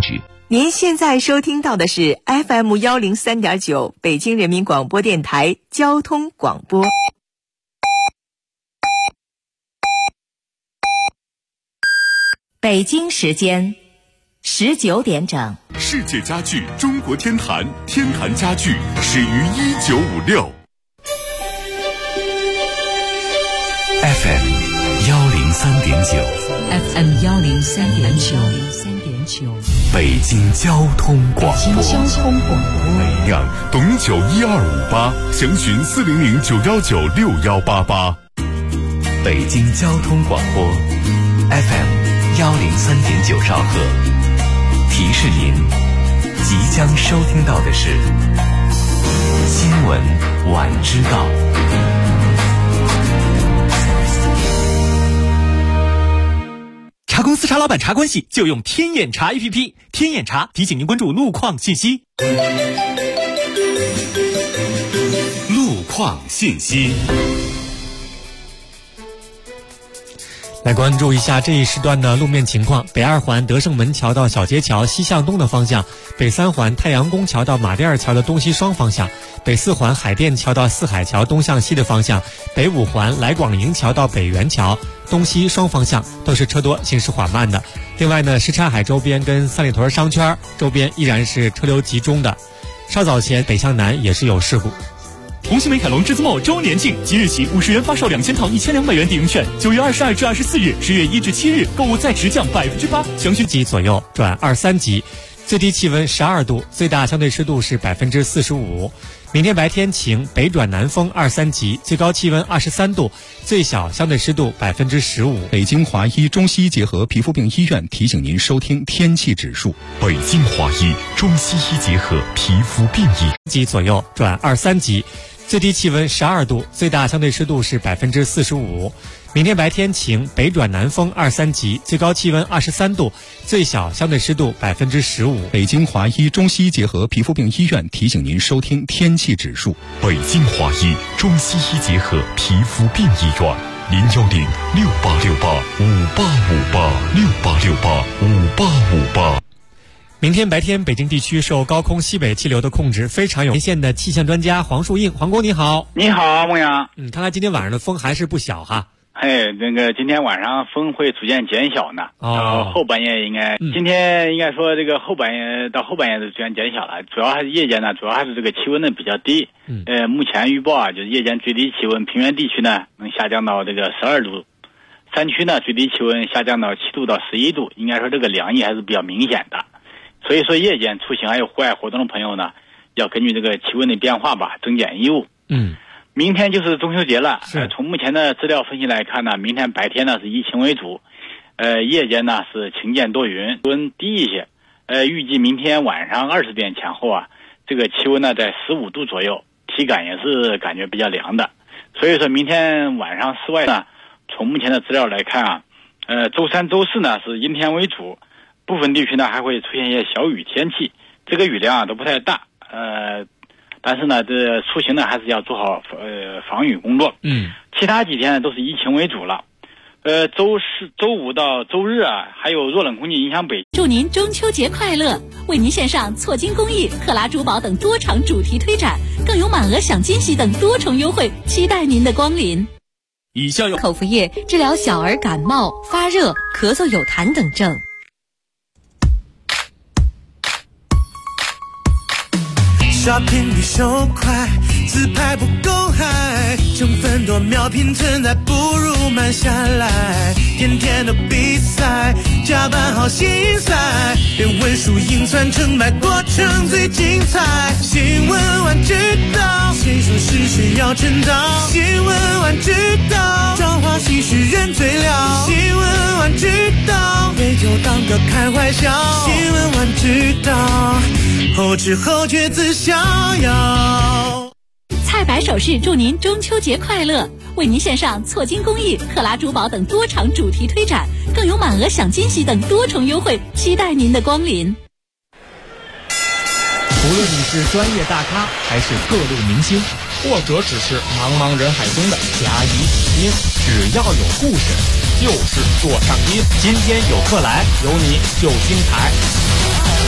局。 您现在收听到的是 FM103.9 北京人民广播电台交通广播。北京时间19点整。 世界家具中国天坛，天坛家具始于1956。 FM 103.9 FM 103.9 北京交通广播。 让董91258，详询400-919-6188。 北京交通广播 FM 103.9兆赫。提示您，即将收听到的是新闻晚知道。 查公司、查老板、查关系就用天眼查 APP。天眼查提醒您关注路况信息。 路况信息。 来关注一下这一时段的路面情况。北2环德胜门桥到小街桥西向东的方向，北3环太阳宫桥到马甸尔桥的东西双方向，北4环海淀桥到四海桥东向西的方向，北5环来广营桥到北元桥东西双方向都是车多，行驶缓慢的。另外呢，什刹海周边跟三里屯商圈周边依然是车流集中的。稍早前北向南也是有事故。 同心美凯龙至尊茂周年庆，即日起50元发售2000套1200元抵用券，9月22至24日，10月1至7日购物再直降8%，详询级左右转23级，最低气温12度，最大相对湿度是45%。明天白天晴，北转南风2-3级，最高气温23度，最小相对湿度15%。 北京华医中西医结合皮肤病医院提醒您收听天气指数。 北京华医中西医结合皮肤病医级左右转23级，最低气温12度，最大相对湿度是45%。明天白天晴，北转南风2-3级，最高气温23度，最小相对湿度15%。 北京华医中西医结合皮肤病医院提醒您收听天气指数。 北京华医中西医结合皮肤病医院，010-6868-5858，6868-5858。 明天白天，北京地区受高空西北气流的控制，非常有连线的气象专家黄树映。黄工你好。 你好，孟阳。 看来今天晚上的风还是不小哈。 今天晚上风会逐渐减小呢。后半夜今天应该说这个后半夜到后半夜就逐渐减小了，主要还是夜间呢，主要还是这个气温呢比较低。目前预报就是夜间最低气温，平原地区呢能下降到这个12度，山区呢最低气温下降到7度到11度，应该说这个凉意还是比较明显的。所以说夜间出行还有户外活动的朋友呢，要根据这个气温的变化吧，增减衣物。明天就是中秋节了。从目前的资料分析来看呢，明天白天呢是以晴为主，夜间呢是晴间多云，温低一些。预计明天晚上20点前后啊，这个气温呢在15度左右，体感也是感觉比较凉的。所以说明天晚上室外呢，从目前的资料来看啊，周3、周4呢是阴天为主，部分地区呢还会出现一些小雨天气，这个雨量啊都不太大。但是呢，这出行呢还是要做好防雨工作。其他几天呢都是以晴为主了。周5到周日啊，还有弱冷空气影响北。 祝您中秋节快乐！为您献上错金公益、克拉珠宝等多场主题推展，更有满额享惊喜等多重优惠，期待您的光临。 以下有口服液治疗小儿感冒、发热、咳嗽、有痰等症。 shopping 比手快，自拍不够嗨，成分多秒拼存在，不如慢下来。天天的比赛，加班好心塞，别问输赢算成败，过程最精彩。新闻晚知道，谁说是谁要称道？新闻晚知道，朝花夕拾人最了。新闻晚知道，杯酒当歌开怀笑。新闻晚知道，后知后觉自逍遥。 蔡白首饰祝您中秋节快乐，为您献上错金公益、克拉珠宝等多场主题推展，更有满额享惊喜等多重优惠，期待您的光临。 无论你是专业大咖，还是各路明星，或者只是茫茫人海中的甲乙丙丁，只要有故事，就是座上宾。今天有客来，有你就精彩。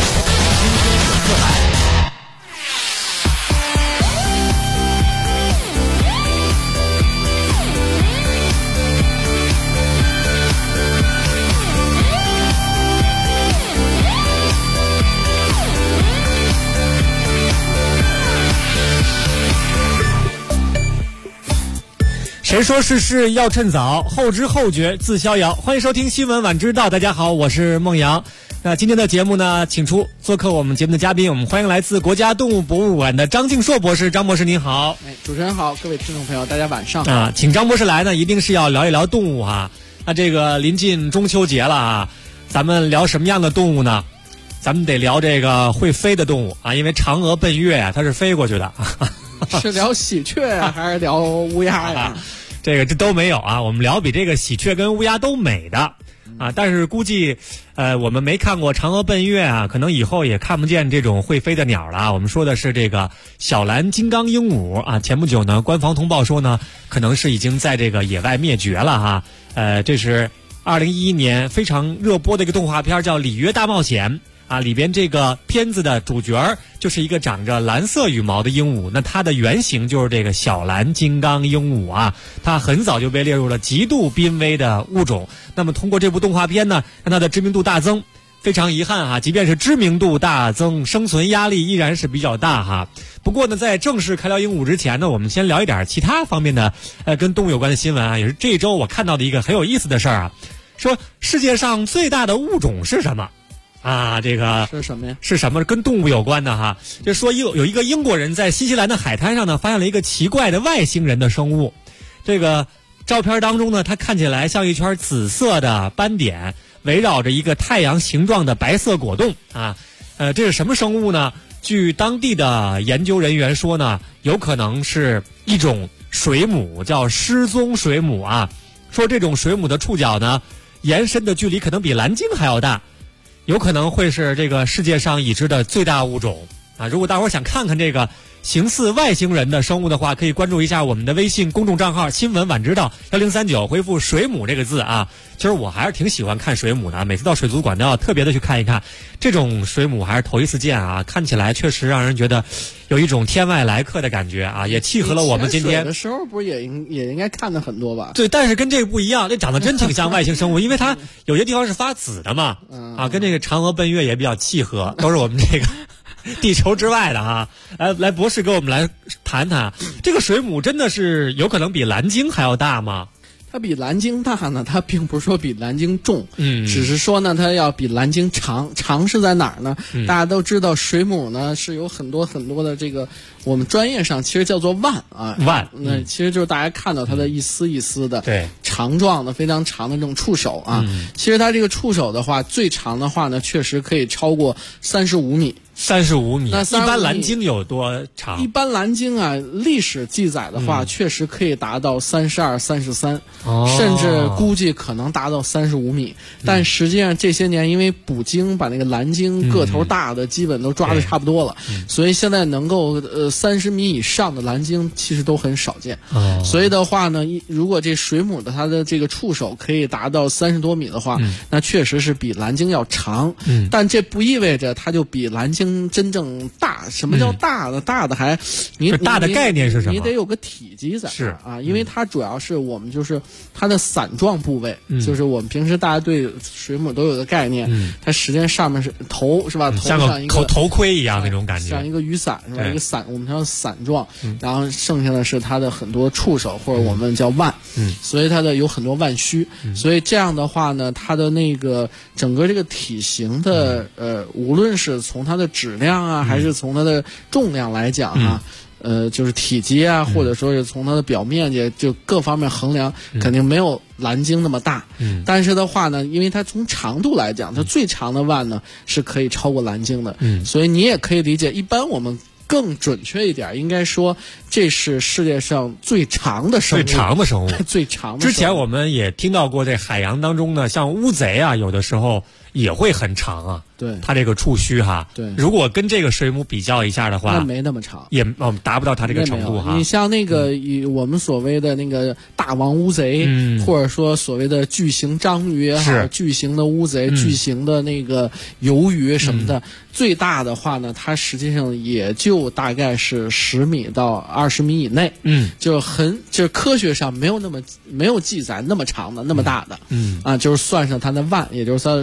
谁说世事要趁早，后知后觉自逍遥。欢迎收听新闻晚知道，大家好，我是孟阳。那今天的节目呢，请出做客我们节目的嘉宾，我们欢迎来自国家动物博物馆的张敬硕博士。张博士您好。 主持人好，各位听众朋友大家晚上好。 请张博士来呢，一定是要聊一聊动物啊。那这个临近中秋节了啊，咱们聊什么样的动物呢？咱们得聊这个会飞的动物啊，因为嫦娥奔月啊，它是飞过去的。 是聊喜鹊呀，还是聊乌鸦呀？ 这都没有啊，我们聊比这个喜鹊跟乌鸦都美的啊，但是估计我们没看过嫦娥奔月啊，可能以后也看不见这种会飞的鸟了。我们说的是这个小蓝金刚鹦鹉啊，前不久呢，官方通报说呢，可能是已经在这个野外灭绝了哈。这是2011年非常热播的一个动画片，叫《里约大冒险》。啊，里边这个片子的主角就是一个长着蓝色羽毛的鹦鹉，那它的原型就是这个小蓝金刚鹦鹉啊，它很早就被列入了极度濒危的物种。那么通过这部动画片呢，让它的知名度大增。非常遗憾哈，即便是知名度大增，生存压力依然是比较大哈。不过呢，在正式开聊鹦鹉之前呢，我们先聊一点其他方面的跟动物有关的新闻啊，也是这一周我看到的一个很有意思的事儿啊，说世界上最大的物种是什么？啊，这个是什么呀？ 是什么跟动物有关的哈？就说有一个英国人在新西兰的海滩上呢，发现了一个奇怪的外星人的生物。这个照片当中呢，它看起来像一圈紫色的斑点，围绕着一个太阳形状的白色果冻啊。这是什么生物呢？据当地的研究人员说呢，有可能是一种水母，叫失踪水母啊。说这种水母的触角呢，延伸的距离可能比蓝鲸还要大。有可能会是这个世界上已知的最大物种啊！如果大伙儿想看看这个形似外星人的生物的话，可以关注一下我们的微信公众账号新闻晚知道1039，回复水母这个字啊。其实我还是挺喜欢看水母的，每次到水族馆都要特别的去看一看。这种水母还是头一次见啊，看起来确实让人觉得有一种天外来客的感觉啊，也契合了我们今天。 的时候不是也应该看的很多吧？ 对，但是跟这个不一样，这长得真挺像外星生物，因为它有些地方是发紫的嘛，啊，跟这个嫦娥奔月也比较契合，都是我们这个地球之外的哈。来，博士跟我们来谈谈，这个水母真的是有可能比蓝鲸还要大吗？ 它比蓝鲸大呢，它并不是说比蓝鲸重，只是说呢，它要比蓝鲸长。长是在哪儿呢？大家都知道，水母呢是有很多很多的这个，我们专业上其实叫做腕啊， 腕。 那其实就是大家看到它的一丝一丝的，对，长状的非常长的这种触手啊。其实它这个触手的话，最长的话呢，确实可以超过35米。 35米，那一般蓝鲸有多长？ 一般蓝鲸啊，历史记载的话，确实可以达到32、33，甚至估计可能达到35米。但实际上这些年，因为捕鲸把那个蓝鲸个头大的基本都抓得差不多了，所以现在能够30米以上的蓝鲸其实都很少见。所以的话呢，如果这水母的它的这个触手可以达到30多米的话，那确实是比蓝鲸要长。但这不意味着它就比蓝鲸真正大。什么叫大呢？大的还你大的概念是什么？ 你得有个体积在这儿啊，因为它主要是我们就是它的伞状部位，就是我们平时大家对水母都有个概念，它实际上上面是头是吧？头像一个头盔一样那种感觉， 像一个雨伞是吧？一个伞，我们叫伞状，然后剩下的是它的很多触手或者我们叫腕，所以它的有很多腕须，所以这样的话呢，它的那个整个这个体型的无论是从它的质量啊，还是从它的重量来讲啊，就是体积啊，或者说是从它的表面积，就各方面衡量，肯定没有蓝鲸那么大。但是的话呢，因为它从长度来讲，它最长的腕呢是可以超过蓝鲸的。所以你也可以理解，一般我们更准确一点，应该说这是世界上最长的生物。最长的。 之前我们也听到过，这海洋当中呢，像乌贼啊，有的时候也会很长啊。 对， 它这个触须哈， 对， 如果跟这个水母比较一下的话， 那没那么长， 也达不到它这个程度哈。 你像那个我们所谓的那个大王乌贼，或者说所谓的巨型章鱼也好，巨型的乌贼、巨型的那个鱿鱼什么的，最大的话呢，它实际上也就大概是10米到20米以内，就是科学上没有记载那么长的那么大的，就是算上它的腕，也就是它的触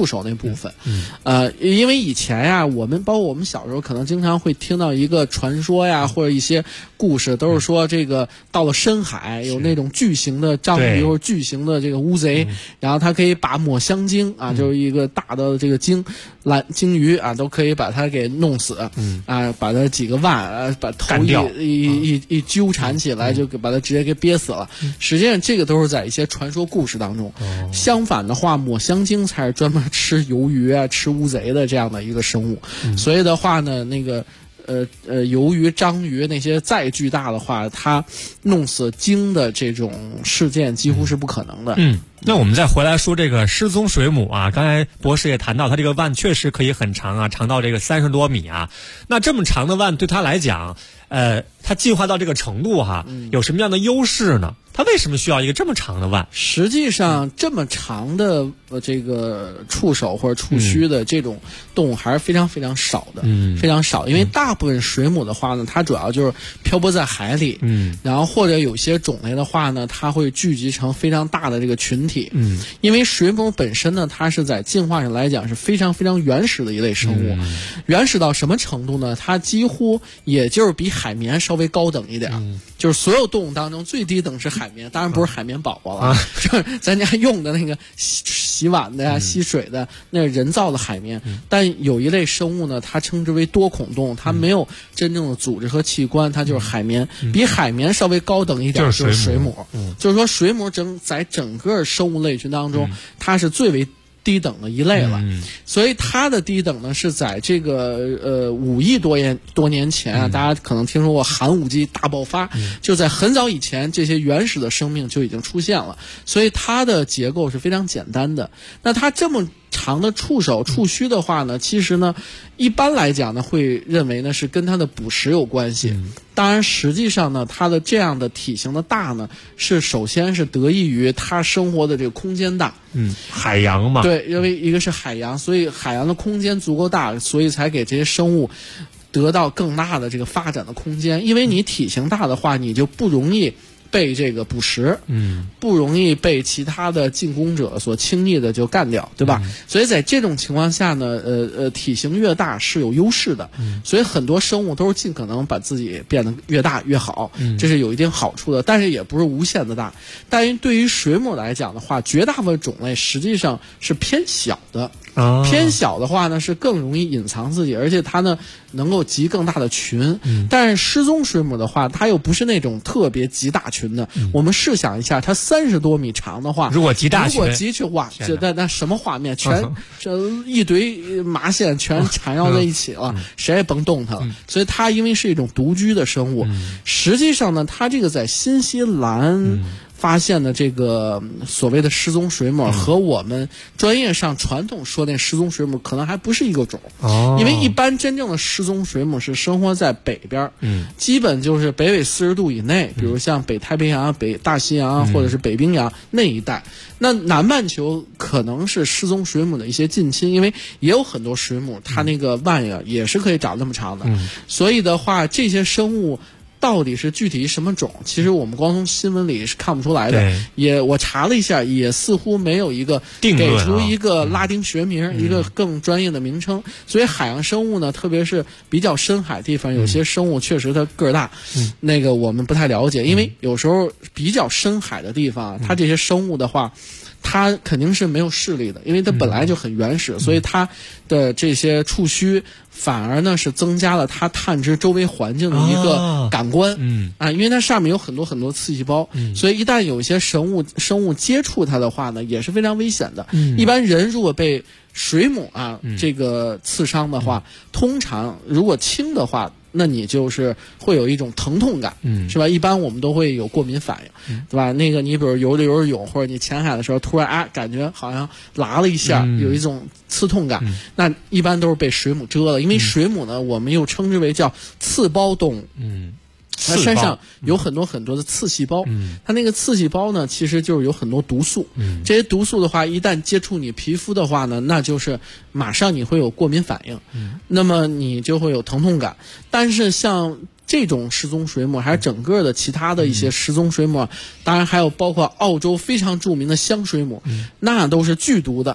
触手那部分。因为以前呀，包括我们小时候可能经常会听到一个传说呀，或者一些故事，都是说这个到了深海有那种巨型的章鱼或者巨型的这个乌贼，然后它可以把抹香鲸啊，就是一个大的这个鲸鱼啊，都可以把它给弄死，把它几个腕把头一纠缠起来，就把它直接给憋死了。实际上这个都是在一些传说故事当中。相反的话，抹香鲸才是专门吃鱿鱼啊、吃乌贼的这样的一个生物。所以的话呢，那个鱿鱼、章鱼那些再巨大的话，它弄死鲸的这种事件几乎是不可能的。 那我们再回来说这个失踪水母啊，刚才博士也谈到，它这个腕确实可以很长啊，长到这个30多米啊。那这么长的腕对它来讲，它进化到这个程度哈，有什么样的优势呢？它为什么需要一个这么长的腕？ 实际上，这么长的这个触手或者触须的这种动物还是非常非常少的，非常少。因为大部分水母的话呢，它主要就是漂泊在海里，然后或者有些种类的话呢，它会聚集成非常大的这个群体，因为水母本身呢，它是在进化上来讲是非常非常原始的一类生物，原始到什么程度呢？它几乎也就是比海绵稍微高等一点，就是所有动物当中最低等是海绵，当然不是海绵宝宝了，就是咱家用的那个洗碗的呀、吸水的那是人造的海绵。但有一类生物呢，它称之为多孔动物，它没有真正的组织和器官，它就是海绵，比海绵稍微高等一点就是水母。就是说水母在整个生物类群当中，它是最为低等的一类了，所以它的低等呢是在这个5亿多年前啊，大家可能听说过寒武纪大爆发，就在很早以前，这些原始的生命就已经出现了，所以它的结构是非常简单的。那它这么长的触手、触须的话呢，其实呢，一般来讲呢，会认为呢是跟它的捕食有关系。当然，实际上呢，它的这样的体型的大呢，首先是得益于它生活的这个空间大。 海洋嘛。 对，因为一个是海洋，所以海洋的空间足够大，所以才给这些生物得到更大的这个发展的空间。因为你体型大的话，你就不容易被这个捕食，不容易被其他的进攻者所轻易的就干掉，对吧？所以在这种情况下呢，体型越大是有优势的，所以很多生物都是尽可能把自己变得越大越好，这是有一定好处的，但是也不是无限的大。但是对于水母来讲的话，绝大部分种类实际上是偏小的。偏小的话呢，是更容易隐藏自己，而且它呢能够集更大的群。但是失踪水母的话，它又不是那种特别集大群的。我们试想一下，它30多米长的话， 如果集大群， 哇，那什么画面？这一堆麻线全缠绕在一起了，谁也甭动它了。所以它因为是一种独居的生物，实际上呢，它这个在新西兰发现的这个所谓的失踪水母和我们专业上传统说那失踪水母可能还不是一个种。因为一般真正的失踪水母是生活在北边，基本就是北纬40度以内，比如像北太平洋、北大西洋或者是北冰洋那一带。那南半球可能是失踪水母的一些近亲，因为也有很多水母它那个腕呀也是可以长那么长的，所以的话这些生物到底是具体什么种？其实我们光从新闻里是看不出来的。我查了一下，也似乎没有一个给出一个拉丁学名，一个更专业的名称。所以海洋生物呢，特别是比较深海地方，有些生物确实它个儿大，那个我们不太了解，因为有时候比较深海的地方，它这些生物的话，它肯定是没有视力的，因为它本来就很原始，所以它的这些触须反而呢是增加了它探知周围环境的一个感官。因为它上面有很多很多刺细胞，所以一旦有一些生物接触它的话呢，也是非常危险的。一般人如果被水母这个刺伤的话，通常如果轻的话，那你就是会有一种疼痛感，是吧？一般我们都会有过敏反应，对吧？那个你比如游着泳，或者你潜海的时候，突然感觉好像拉了一下，有一种刺痛感，那一般都是被水母蛰了。因为水母呢，我们又称之为叫刺胞动物。它身上有很多很多的刺细胞，它那个刺细胞呢，其实就是有很多毒素。这些毒素的话，一旦接触你皮肤的话呢，那就是马上你会有过敏反应，那么你就会有疼痛感。但是像这种失踪水母，还有整个的其他的一些失踪水母，当然还有包括澳洲非常著名的香水母，那都是剧毒的。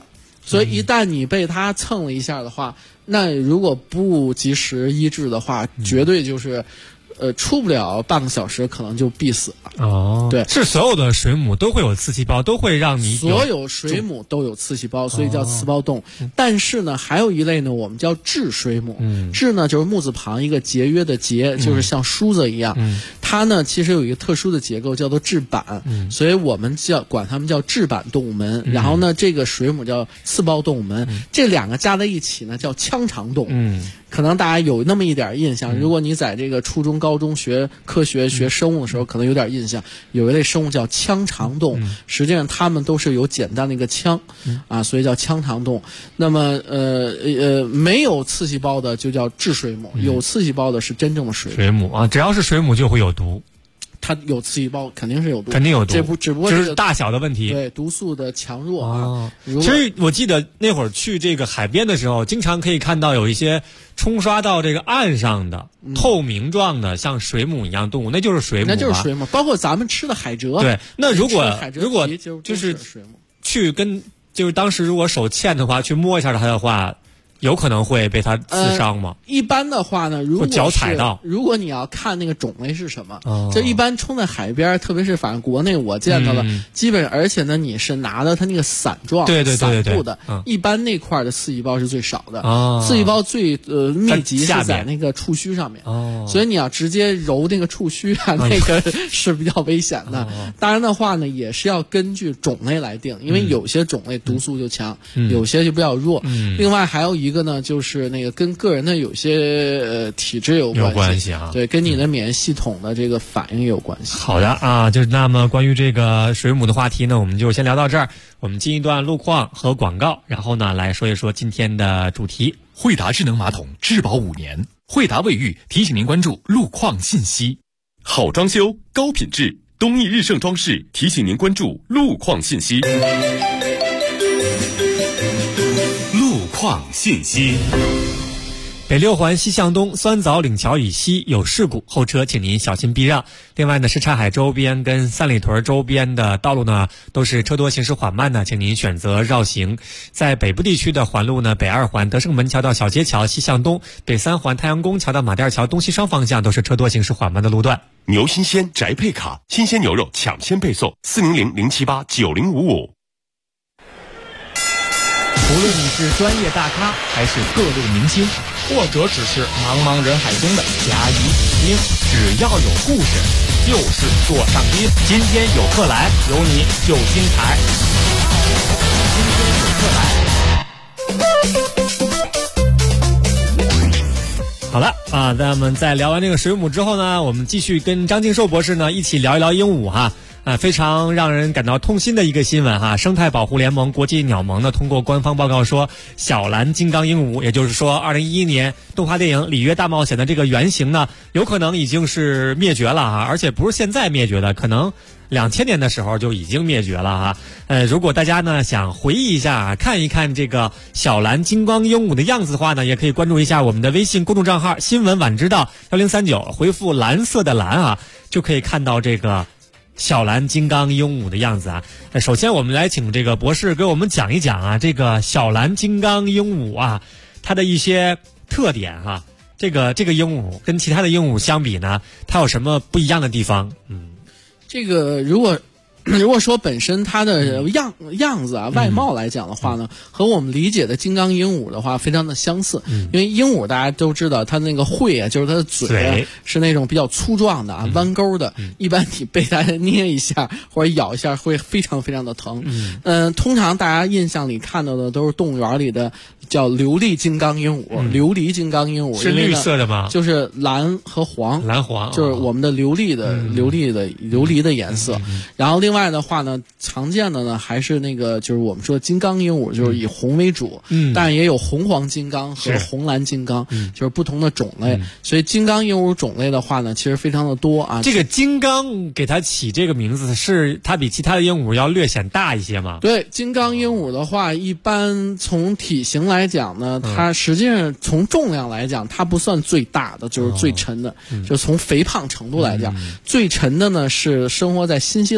所以一旦你被它蹭了一下的话，那如果不及时医治的话，绝对就是出不了半个小时可能就必死了。 哦， 对， 是所有的水母都会有刺细胞，都会让你所有水母都有刺细胞，所以叫刺胞动物。但是呢，还有一类呢，我们叫质水母。质呢就是木字旁一个节约的节，就是像梳子一样。它呢其实有一个特殊的结构，叫做质板。所以我们管它们叫质板动物门。然后呢，这个水母叫刺胞动物门。这两个加在一起呢，叫腔肠动物。可能大家有那么一点印象，如果你在这个初中、高中学科学、学生物的时候，可能有点印象。有一类生物叫腔肠动物，实际上它们都是有简单的一个腔，所以叫腔肠动物。那么没有刺细胞的就叫质水母，有刺细胞的是真正的水母啊。只要是水母就会有毒。 它有刺细胞肯定是有毒， 肯定有毒， 只不过就是大小的问题。 对，毒素的强弱啊。 其实我记得那会儿去这个海边的时候，经常可以看到有一些冲刷到这个岸上的透明状的像水母一样动物，那就是水母。 那就是水母，包括咱们吃的海蜇。 对，那如果就是水母去就是当时如果手欠的话，去摸一下它的话。有可能会被它刺伤吗？ 一般的话呢，如果脚踩到， 如果你要看那个种类是什么，就一般冲在海边，特别是反正国内我见到了，基本而且呢，你是拿的它那个伞状、伞部的，一般那块的刺细胞是最少的，刺细胞最密集是在那个触须上面，所以你要直接揉那个触须啊，那个是比较危险的。当然的话呢，也是要根据种类来定，因为有些种类毒素就强，有些就比较弱。另外还有一个呢，就是那个跟个人的有些体质有关系啊， 对，跟你的免疫系统的这个反应有关系。 好的啊，就是那么关于这个水母的话题呢，我们就先聊到这儿。我们进一段路况和广告，然后呢来说一说今天的主题。 惠达智能马桶质保5年，惠达卫浴提醒您关注路况信息。好装修高品质，东益日盛装饰提醒您关注路况信息。况信息。 北六环西向东酸枣岭桥以西有事故，后车请您小心避让。另外呢，什刹海周边跟三里屯周边的道路呢，都是车多行驶缓慢的，请您选择绕行。在北部地区的环路呢，北2环德胜门桥到小街桥西向东，北3环太阳宫桥到马甸桥东西双方向都是车多行驶缓慢的路段。 牛新鲜宅配卡，新鲜牛肉抢先配送，400-078-9055。 无论你是专业大咖还是各路明星，或者只是茫茫人海中的甲乙丙丁，只要有故事就是座上宾。今天有客来，有你就精彩。今天有客来。好了啊，那么在聊完这个水母之后呢，我们继续跟张敬寿博士呢一起聊一聊鹦鹉哈。非常让人感到痛心的一个新闻哈，生态保护联盟国际鸟盟呢通过官方报告说，小蓝金刚鹦鹉，也就是说2011年动画电影《里约大冒险》的这个原型呢，有可能已经是灭绝了哈，而且不是现在灭绝的，可能2000年的时候就已经灭绝了哈。如果大家呢想回忆一下，看一看这个小蓝金刚鹦鹉的样子的话呢，也可以关注一下我们的微信公众账号新闻晚知道1039，回复蓝色的蓝啊，就可以看到这个小蓝金刚鹦鹉的样子啊。首先我们来请这个博士给我们讲一讲啊，这个小蓝金刚鹦鹉啊，它的一些特点哈。这个鹦鹉跟其他的鹦鹉相比呢，它有什么不一样的地方？ 这个如果说本身它的样子啊外貌来讲的话呢，和我们理解的金刚鹦鹉的话非常的相似。因为鹦鹉大家都知道它那个喙啊，就是它的嘴啊是那种比较粗壮的啊，弯钩的，一般你被它捏一下或者咬一下会非常非常的疼。通常大家印象里看到的都是动物园里的叫琉璃金刚鹦鹉，琉璃金刚鹦鹉是绿色的吗？ 就是蓝和黄， 蓝黄就是我们的琉璃的颜色。然后另外的话呢，常见的呢还是那个就是我们说金刚鹦鹉，就是以红为主，但也有红黄金刚和红蓝金刚，就是不同的种类。所以金刚鹦鹉种类的话呢，其实非常的多啊。 这个金刚给它起这个名字，是它比其他的鹦鹉要略显大一些吗？ 对，金刚鹦鹉的话，一般从体型来讲呢，它实际上从重量来讲，它不算最大的，就是最沉的。就从肥胖程度来讲，最沉的呢是生活在新西兰的一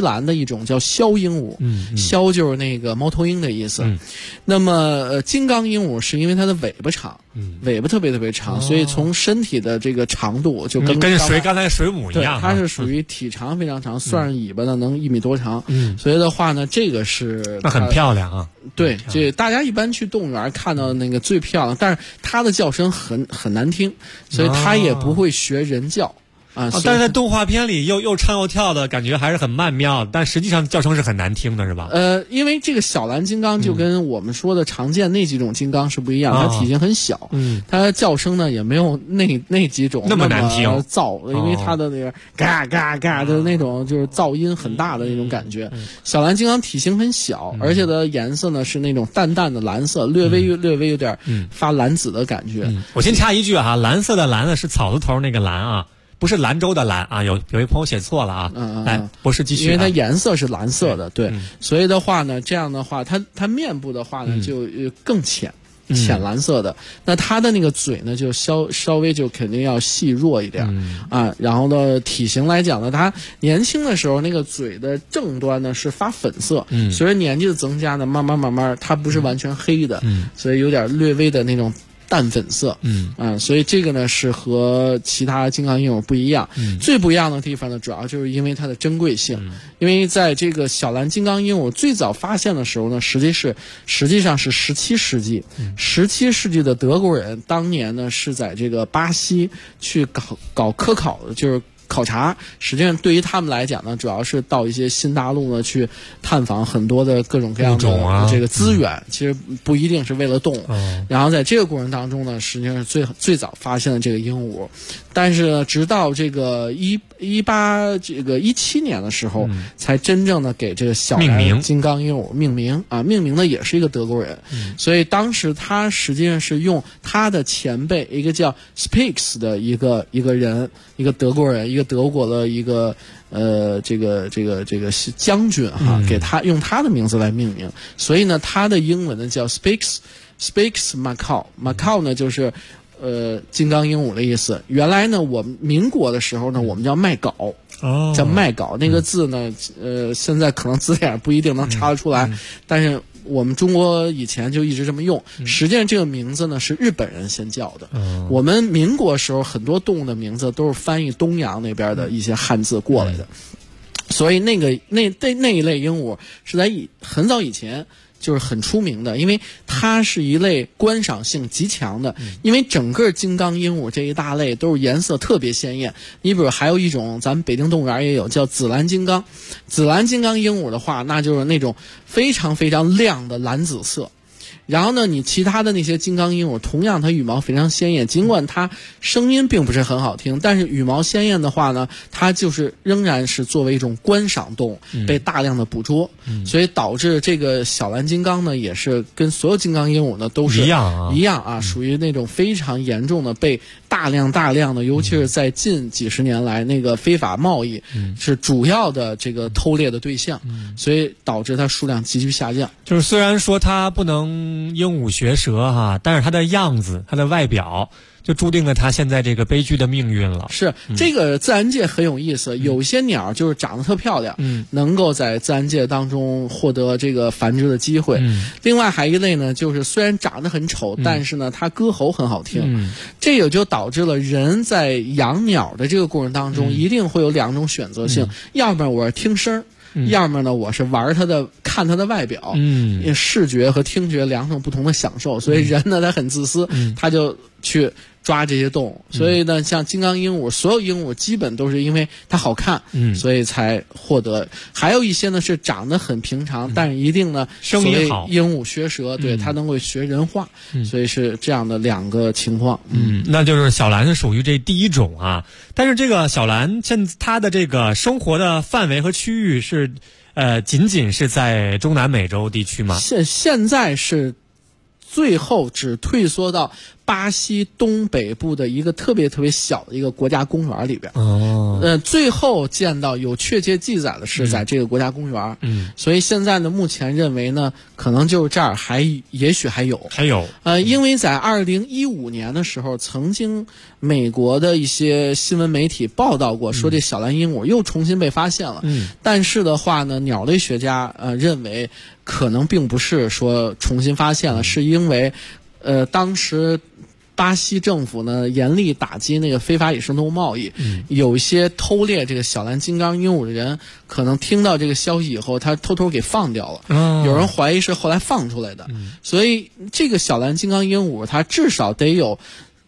种叫枭鹦鹉，枭就是那个猫头鹰的意思。那么金刚鹦鹉是因为它的尾巴长，尾巴特别特别长，所以从身体的这个长度就跟刚才水母一样， 它是属于体长非常长，算上尾巴呢能1米多长。所以的话呢，这个是那很漂亮啊。 对，这大家一般去动物园看到那个最漂亮，但是它的叫声很难听，所以它也不会学人叫。 但是在动画片里又唱又跳的感觉还是很曼妙，但实际上叫声是很难听的，是吧？ 因为这个小蓝金刚就跟我们说的常见那几种金刚是不一样，它体型很小，它叫声呢也没有那几种那么难听噪，因为它的那个嘎嘎嘎的那种就是噪音很大的那种感觉。小蓝金刚体型很小，而且的颜色呢是那种淡淡的蓝色，略微有点发蓝紫的感觉。 我先插一句哈，蓝色的蓝呢是草字头那个蓝啊。不是兰州的兰啊，有一朋友写错了啊。来，博士继续。 因为它颜色是蓝色的，对，所以的话呢，这样的话，它面部的话呢就更浅蓝色的。那它的那个嘴呢，就稍微就肯定要细弱一点啊。然后呢，体型来讲呢，它年轻的时候那个嘴的正端呢是发粉色，随着年纪的增加呢，慢慢它不是完全黑的，所以有点略微的那种淡粉色，所以这个呢是和其他金刚鹦鹉不一样。最不一样的地方呢，主要就是因为它的珍贵性。因为在这个小蓝金刚鹦鹉最早发现的时候呢，实际上是17世纪，17世纪的德国人当年呢是在这个巴西去搞科考的，就是考察。实际上对于他们来讲呢，主要是到一些新大陆呢去探访很多的各种各样的这个资源，其实不一定是为了动物。然后在这个过程当中呢，实际上是最早发现的这个鹦鹉。但是呢，直到这个17年的时候，才真正的给这个小蓝金刚鹦鹉命名啊，命名的也是一个德国人。所以当时他实际上是用他的前辈一个叫 Spix 的一个人，一个德国人，一个德国的一个这个将军哈，给他用他的名字来命名。所以呢，他的英文呢叫 Spix Macaw 呢就是金刚鹦鹉的意思。原来呢，我们民国的时候呢，我们叫麦秆，叫麦秆那个字呢，现在可能字典不一定能查得出来，但是我们中国以前就一直这么用。实际上这个名字呢是日本人先叫的。我们民国时候很多动物的名字都是翻译东洋那边的一些汉字过来的，所以那一类鹦鹉是在很早以前就是很出名的，因为它是一类观赏性极强的。因为整个金刚鹦鹉这一大类都是颜色特别鲜艳。你比如还有一种咱们北京动物园也有叫紫蓝金刚，紫蓝金刚鹦鹉的话，那就是那种非常非常亮的蓝紫色。然后呢，你其他的那些金刚鹦鹉，同样它羽毛非常鲜艳，尽管它声音并不是很好听，但是羽毛鲜艳的话呢，它就是仍然是作为一种观赏动物被大量的捕捉，所以导致这个小蓝金刚呢，也是跟所有金刚鹦鹉呢都是一样啊，属于那种非常严重的被大量的，尤其是在近几十年来那个非法贸易是主要的这个偷猎的对象，所以导致它数量急剧下降。 就是虽然说它不能鹦鹉学舌哈，但是它的样子，它的外表就注定了它现在这个悲剧的命运了。 是这个自然界很有意思，有些鸟就是长得特漂亮，能够在自然界当中获得这个繁殖的机会。另外还一类呢，就是虽然长得很丑，但是呢它歌喉很好听。这也就导致了人在养鸟的这个过程当中，一定会有两种选择性，要么我是听声，要么呢我是看它的外表，视觉和听觉两种不同的享受。所以人呢他很自私，他就去抓这些动物。所以呢，像金刚鹦鹉，所有鹦鹉基本都是因为它好看，所以才获得。还有一些呢是长得很平常，但是一定呢声音好， 鹦鹉学舌，对，它能够学人话，所以是这样的两个情况。 那就是小蓝是属于这第一种啊。但是这个小蓝它的这个生活的范围和区域是仅仅是在中南美洲地区吗？ 现在是最后只退缩到巴西东北部的一个特别特别小的一个国家公园里边。最后见到有确切记载的是在这个国家公园。所以现在呢，目前认为呢，可能就是这儿也许还有。因为在2015年的时候，曾经美国的一些新闻媒体报道过，说这小蓝鹦鹉又重新被发现了。但是的话呢，鸟类学家认为可能并不是说重新发现了，是因为当时巴西政府呢严厉打击那个非法野生动物贸易，有一些偷猎这个小蓝金刚鹦鹉的人，可能听到这个消息以后，他偷偷给放掉了。有人怀疑是后来放出来的。所以这个小蓝金刚鹦鹉，它至少得有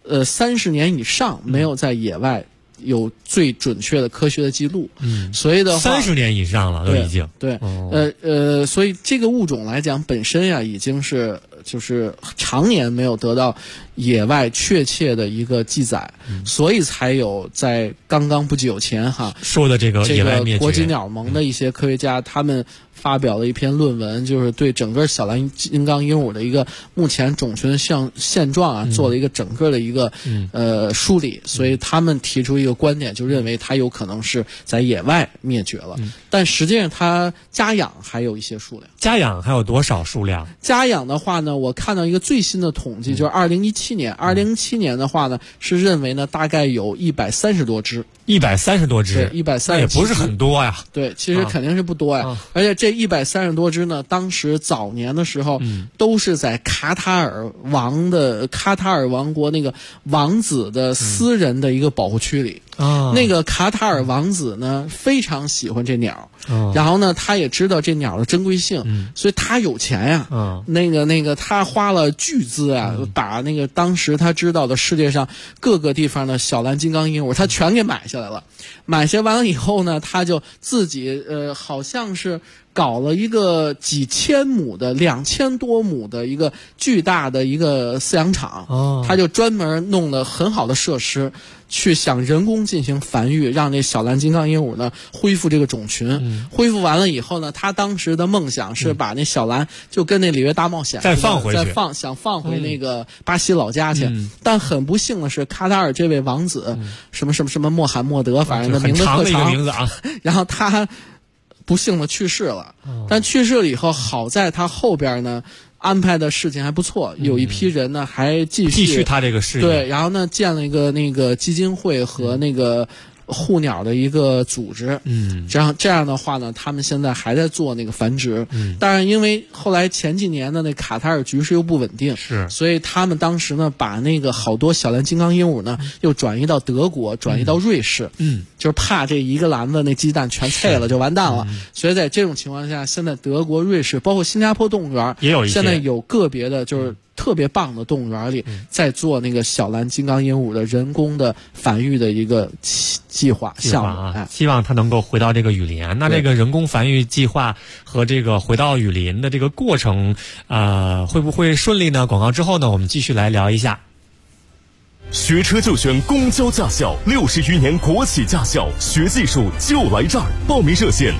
30年以上没有在野外有最准确的科学的记录。所以的话 30年以上了都已经。 对，所以这个物种来讲本身呀，已经是就是常年没有得到野外确切的一个记载，所以才有在刚刚不久前说的这个野外灭绝。 国际鸟盟的一些科学家，他们发表了一篇论文，就是对整个小蓝金刚鹦鹉的一个目前种群现状做了一个整个的一个梳理。所以他们提出一个观点，就认为它有可能是在野外灭绝了。但实际上它家养还有一些数量。 家养还有多少数量？ 家养的话呢，我看到一个最新的统计，就是2017年。2017年的话呢，是认为呢大概有130多只。 130多只， 对，130 也不是很多呀。 对，其实肯定是不多呀。而且这130多只呢，当时早年的时候，都是在卡塔尔王国那个王子的私人的一个保护区里。那个卡塔尔王子呢，非常喜欢这鸟，然后呢，他也知道这鸟的珍贵性，所以他有钱呀。那个他花了巨资啊，把那个当时他知道的世界上各个地方的小蓝金刚鹦鹉，他全给买下来了。买下完了以后呢，他就自己好像是搞了一个几千亩的2000多亩的一个巨大的一个饲养场。他就专门弄了很好的设施，去想人工进行繁育，让这小蓝金刚鹦鹉呢恢复这个种群。恢复完了以后呢，他当时的梦想是把那小蓝就跟那里约大冒险再放回去， 想放回那个巴西老家去。但很不幸的是，卡塔尔这位王子什么穆罕默德，反正的名字特长， 名字啊。 然后他不幸的去世了。但去世了以后，好在他后边呢安排的事情还不错，有一批人呢还继续他这个事业。 对，然后呢建了一个那个基金会和那个护鸟的一个组织。这样的话呢，他们现在还在做那个繁殖。当然因为后来前几年的那卡塔尔局势又不稳定，所以他们当时呢把那个好多小蓝金刚鹦鹉呢又转移到德国，转移到瑞士。就是怕这一个篮子那鸡蛋全碎了就完蛋了。所以在这种情况下，现在德国、瑞士包括新加坡动物园也有一些， 现在有个别的就是特别棒的动物园里在做那个小蓝金刚鹦鹉的人工的繁育的一个计划项目。 希望它能够回到这个雨林。那这个人工繁育计划和这个回到雨林的这个过程会不会顺利呢？广告之后呢，我们继续来聊一下。 学车就选公交驾校，60余年国企驾校，学技术就来这儿。报名热线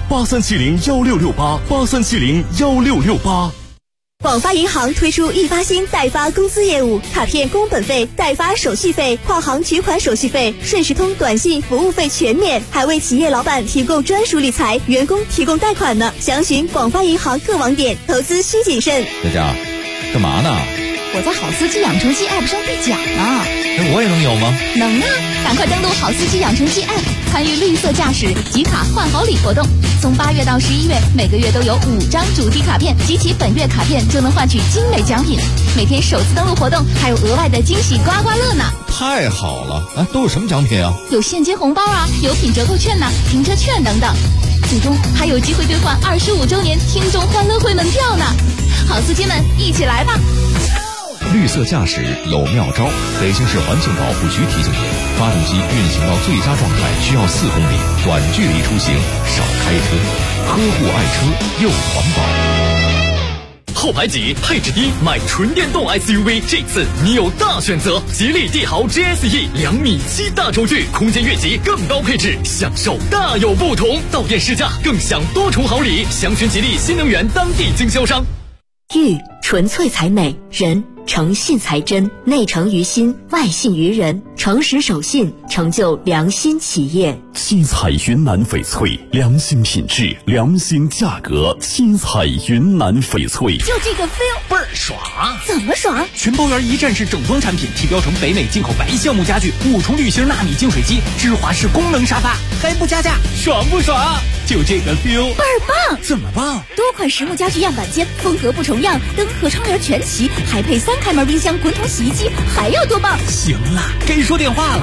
83701668，83701668。 广发银行推出易发新代发公司业务，卡片工本费、代发手续费、跨行取款手续费、顺时通短信服务费全免，还为企业老板提供专属理财，员工提供贷款呢。详询广发银行各网点，投资需谨慎。 佳佳，干嘛呢？ 我在好司机养成记 App 上兑奖呢。 那我也能有吗？ 能啊！赶快登录好司机养成记 App， 参与绿色驾驶集卡换好礼活动。从8月到11月，每个月都有5张主题卡片，集齐本月卡片就能换取精美奖品。每天首次登录活动还有额外的惊喜刮刮乐呢！ 太好了！都有什么奖品啊？ 有现金红包啊，有品折扣券呢，停车券等等。最终还有机会兑换25周年听众欢乐会门票呢！好司机们，一起来吧！ 绿色驾驶有妙招，北京市环境保护局提醒您，发动机运行到最佳状态需要4公里，短距离出行少开车，呵护爱车又环保。 后排挤，配置低，买纯电动 SUV， 这次你有大选择。吉利帝豪 GSE 2.7米大轴距，空间越级，更高配置，享受大有不同。到店试驾，更享多重好礼。详询吉利新能源当地经销商。 玉纯粹才美，人诚信才真，内诚于心，外信于人，诚实守信，成就良心企业。 七彩云南翡翠，良心品质，良心价格。七彩云南翡翠， 就这个 feel 倍儿爽。 怎么爽？ 全包圆一站式整装产品，提标成北美进口白橡木家具，5重铝芯纳米净水机，芝华士功能沙发，还不加价，爽不爽？就这个 feel 倍儿棒！ 怎么棒？ 多款实木家具样板间，风格不重样，灯和窗帘全齐，还配3开门冰箱、滚筒洗衣机，还要多棒？ 行了，该说电话了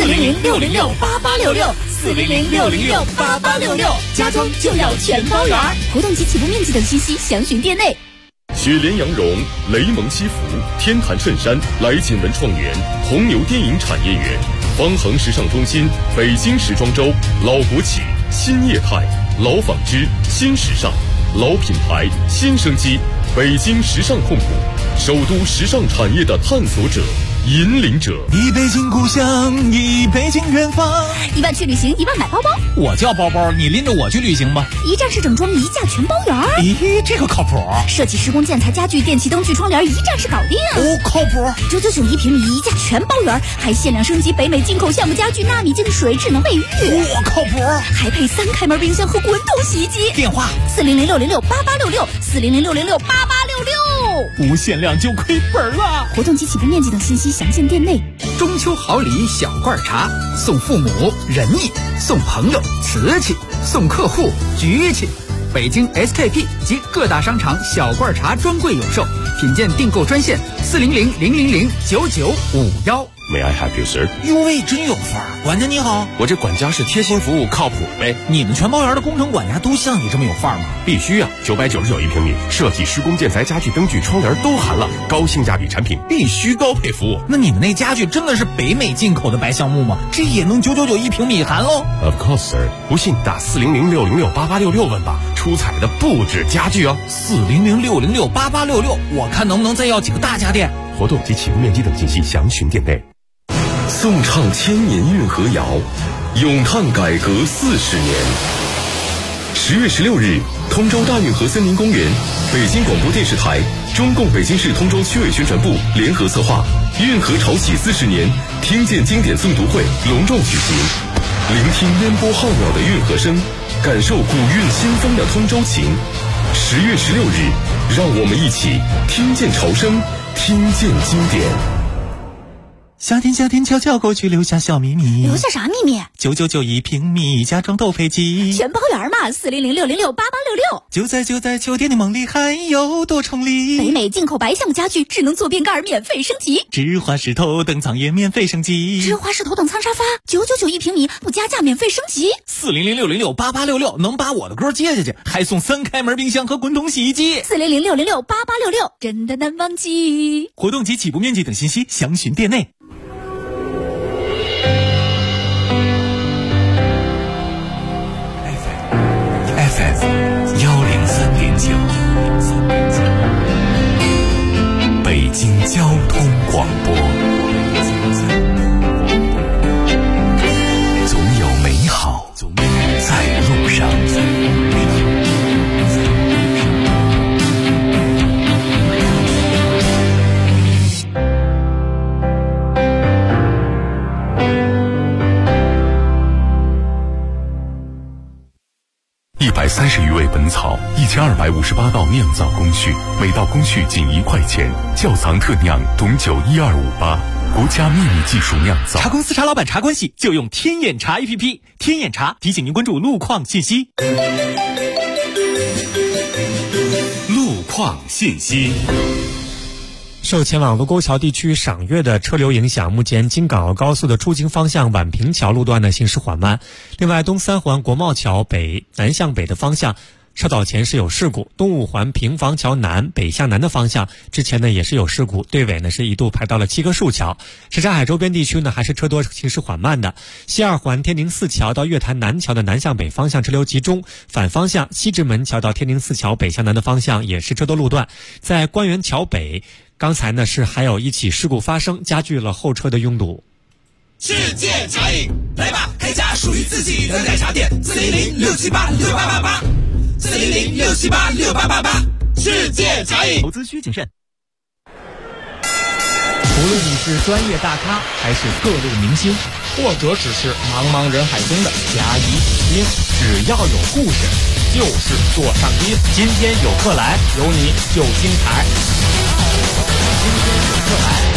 ，400-606-8866，400-606-8866，家装就要全包圆。活动及起步面积等信息详询店内。 雪莲羊绒、雷蒙西服、天坛衬衫、来锦文创园、红牛电影产业园、方恒时尚中心、北京时装周、老国企、新业态、老纺织、新时尚、老品牌、新生机，北京时尚控股，首都时尚产业的探索者、引领者。 一北京故乡，一北京远方。 1万去旅行，1万买包包。 我叫包包，你拎着我去旅行吧。 一站式整装，一价全包圆。 咦，这个靠谱。 设计、施工、建材、家具、电器、灯具、窗帘，一站式搞定。 哦，靠谱。 999一平米，一价全包圆，还限量升级北美进口橡木家具、纳米净水、智能卫浴。 哇，靠谱。 还配3开门冰箱和滚筒洗衣机。 电话 400-606-8866，400-606-8866。 不限量就亏本了。 活动及起步面积等信息详见店内。 中秋好礼小罐茶，送父母仁义，送朋友瓷器，送客户局气。北京 SKP 及各大商场小罐茶专柜有售，品鉴订购专线400-000-9951。 May I help you, sir？ 哟喂，真有范儿！管家你好， 我这管家是贴心服务，靠谱呗。 你们全包圆的工程管家都像你这么有范儿吗？ 必须啊！999一平米，设计、施工、建材、家具、灯具、窗帘都含了，高性价比产品，必须高配服务。 那你们那家具真的是北美进口的白橡木吗？这也能999一平米含喽 ？Of course, sir。不信打400-606-8866问吧，出彩的不止家具哦。 400-606-8866，我看能不能再要几个大家电。 活动及起步面积等信息详询店内。 颂唱千年运河谣，咏叹改革40年。10月16日，通州大运河森林公园，北京广播电视台、中共北京市通州区委宣传部联合策划运河潮起40年听见经典诵读会隆重举行，聆听烟波浩渺的运河声，感受古韵新风的通州情。10月16日，让我们一起听见潮声，听见经典。 夏天悄悄过去，留下小秘密。 留下啥秘密 ？999一平米，家装都配齐， 全包圆嘛！400-606-8866。 就在秋天的梦里，还有多重礼。 北美进口白橡木家具，智能坐便盖免费升级。 芝华士头等舱也免费升级。 芝华士头等舱沙发999一平米，不加价免费升级。 400-606-8866能把我的歌接下去，还送3开门冰箱和滚筒洗衣机。 400-606-8866，真的难忘记。 活动及起步面积等信息详询店内。 FM103.9，北京交通广播，总有美好在路上。130余味本草，1258道酿造工序，每道工序仅1块钱。窖藏特酿董酒12588，国家秘密技术酿造。 茶公司茶老板茶关系就用天眼茶 APP， 天眼茶提醒您关注路况信息。 路况信息。 受前往卢沟桥地区赏月的车流影响，目前京港澳高速的出京方向宛平桥路段的行驶缓慢。另外，东三环国贸桥北南向北的方向稍早前是有事故，东五环平房桥南北向南的方向之前呢也是有事故，队尾呢是一度排到了7棵树桥。什刹海周边地区呢还是车多行驶缓慢的。西二环天宁寺桥到月坛南桥的南向北方向车流集中，反方向西直门桥到天宁寺桥北向南的方向也是车多路段。在官园桥北刚才呢是还有一起事故发生，加剧了后车的拥堵。 世界茶饮，来吧，开家属于自己的奶茶店，400-678-6888，400-678-6888，世界茶饮。 投资需谨慎。 无论你是专业大咖还是各路明星，或者只是茫茫人海中的甲乙丙丁，只要有故事，就是座上宾。今天有客来，有你就精彩。今天有客来。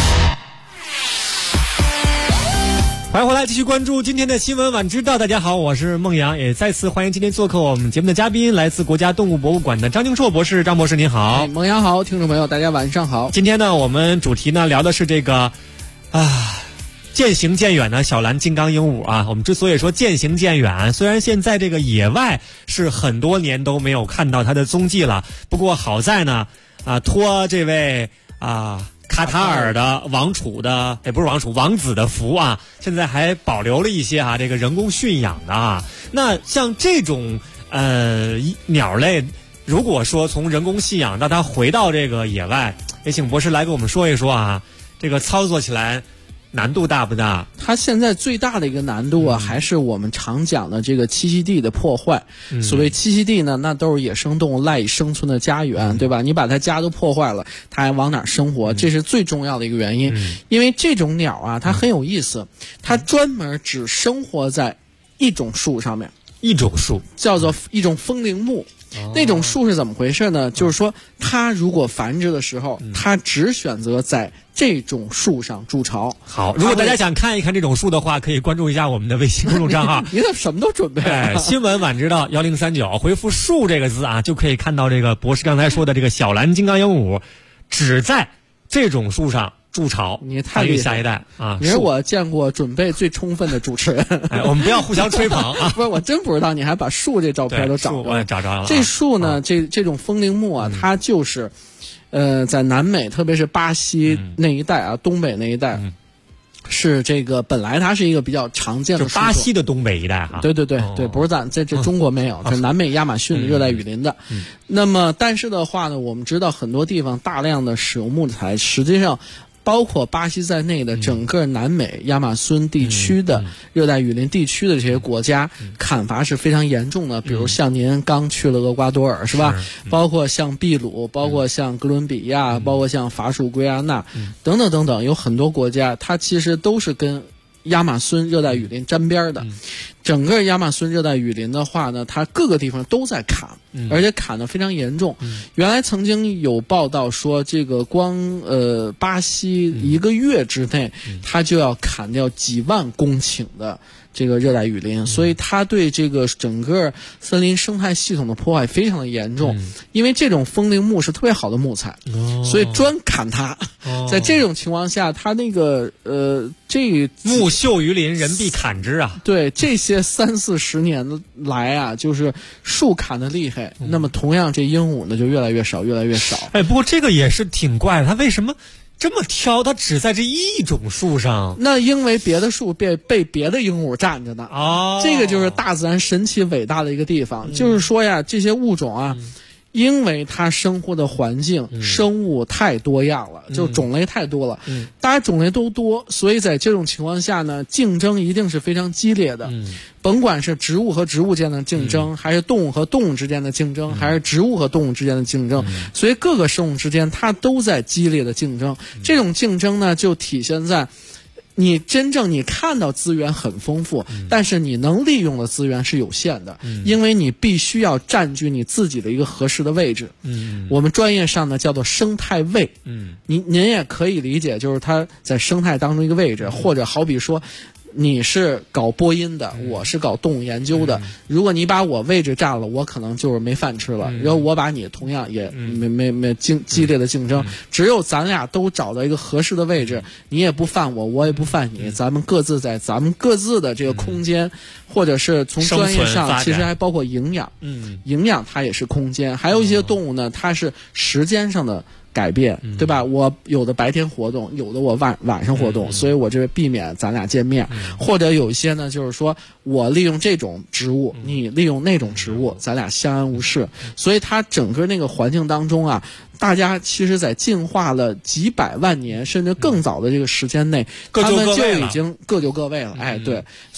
欢迎回来，继续关注今天的新闻晚知道。大家好，我是孟阳，也再次欢迎今天做客我们节目的嘉宾，来自国家动物博物馆的张敬硕博士。张博士您好。 孟阳好，听众朋友大家晚上好。 今天呢，我们主题呢聊的是这个渐行渐远的小蓝金刚鹦鹉啊。我们之所以说渐行渐远，虽然现在这个野外是很多年都没有看到它的踪迹了，不过好在呢托这位卡塔尔的王储的，不是王储，王子的福啊，现在还保留了一些这个人工驯养的那像这种鸟类，如果说从人工驯养到它回到这个野外，也请博士来给我们说一说这个操作起来难度大不大？ 它现在最大的一个难度还是我们常讲的这个栖息地的破坏。所谓栖息地呢，那都是野生动物赖以生存的家园，对吧？你把它家都破坏了，它还往哪儿生活？这是最重要的一个原因。因为这种鸟它很有意思，它专门只生活在一种树上面， 一种树叫做一种风铃木。那种树是怎么回事呢？就是说它如果繁殖的时候，它只选择在这种树上筑巢。 好，如果大家想看一看这种树的话，可以关注一下我们的微信公众账号。 你怎么什么都准备了？ 新闻晚知道1039，回复树这个字就可以看到这个博士刚才说的这个小蓝金刚鹦鹉只在这种树上筑巢， 你太厉害， 下一代你是我见过准备最充分的主持人。 我们不要互相吹捧不是，我真不知道你还把树这照片都找着了。 我也找着了。 这树呢，这种风铃木它就是在南美，特别是巴西那一带东北那一带，是这个本来它是一个比较常见的树， 就巴西的东北一带对，不是咱这中国没有，这南美亚马逊的热带雨林的。那么但是的话呢，我们知道很多地方大量的使用木材，实际上包括巴西在内的整个南美亚马逊地区的热带雨林地区的这些国家，砍伐是非常严重的。比如像您刚去了厄瓜多尔是吧？包括像秘鲁，包括像哥伦比亚，包括像法属圭亚那等等等等，有很多国家它其实都是跟亚马逊热带雨林沾边的。整个亚马逊热带雨林的话呢，它各个地方都在砍，而且砍得非常严重。原来曾经有报道说，这个光巴西一个月之内，它就要砍掉几万公顷的这个热带雨林，所以它对这个整个森林生态系统的破坏非常的严重。因为这种风铃木是特别好的木材，所以专砍它。在这种情况下，它那个这木秀于林，人必砍之啊。 对，这些30-40年来就是树砍得厉害，那么同样这鹦鹉呢就越来越少，越来越少。 不过这个也是挺怪的，它为什么这么挑？它只在这一种树上？ 那因为别的树被别的鹦鹉占着呢。这个就是大自然神奇伟大的一个地方。就是说呀，这些物种因为它生活的环境生物太多样了，就种类太多了，大家种类都多，所以在这种情况下呢，竞争一定是非常激烈的。甭管是植物和植物间的竞争，还是动物和动物之间的竞争，还是植物和动物之间的竞争，所以各个生物之间它都在激烈的竞争。这种竞争呢，就体现在你看到资源很丰富，但是你能利用的资源是有限的，因为你必须要占据你自己的一个合适的位置。我们专业上呢叫做生态位。您也可以理解，就是它在生态当中一个位置，或者好比说你是搞播音的，我是搞动物研究的，如果你把我位置占了，我可能就是没饭吃了，然后我把你同样也没激烈的竞争，只有咱俩都找到一个合适的位置，你也不犯我，我也不犯你，咱们各自在咱们各自的这个空间，或者是从专业上其实还包括营养，营养它也是空间。还有一些动物呢，它是时间上的改变，对吧？我有的白天活动，有的我晚上活动，所以我这避免咱俩见面。或者有一些呢，就是说我利用这种植物，你利用那种植物，咱俩相安无事。所以它整个那个环境当中啊，大家其实在进化了几百万年甚至更早的这个时间内，他们就已经各就各位了。对，所以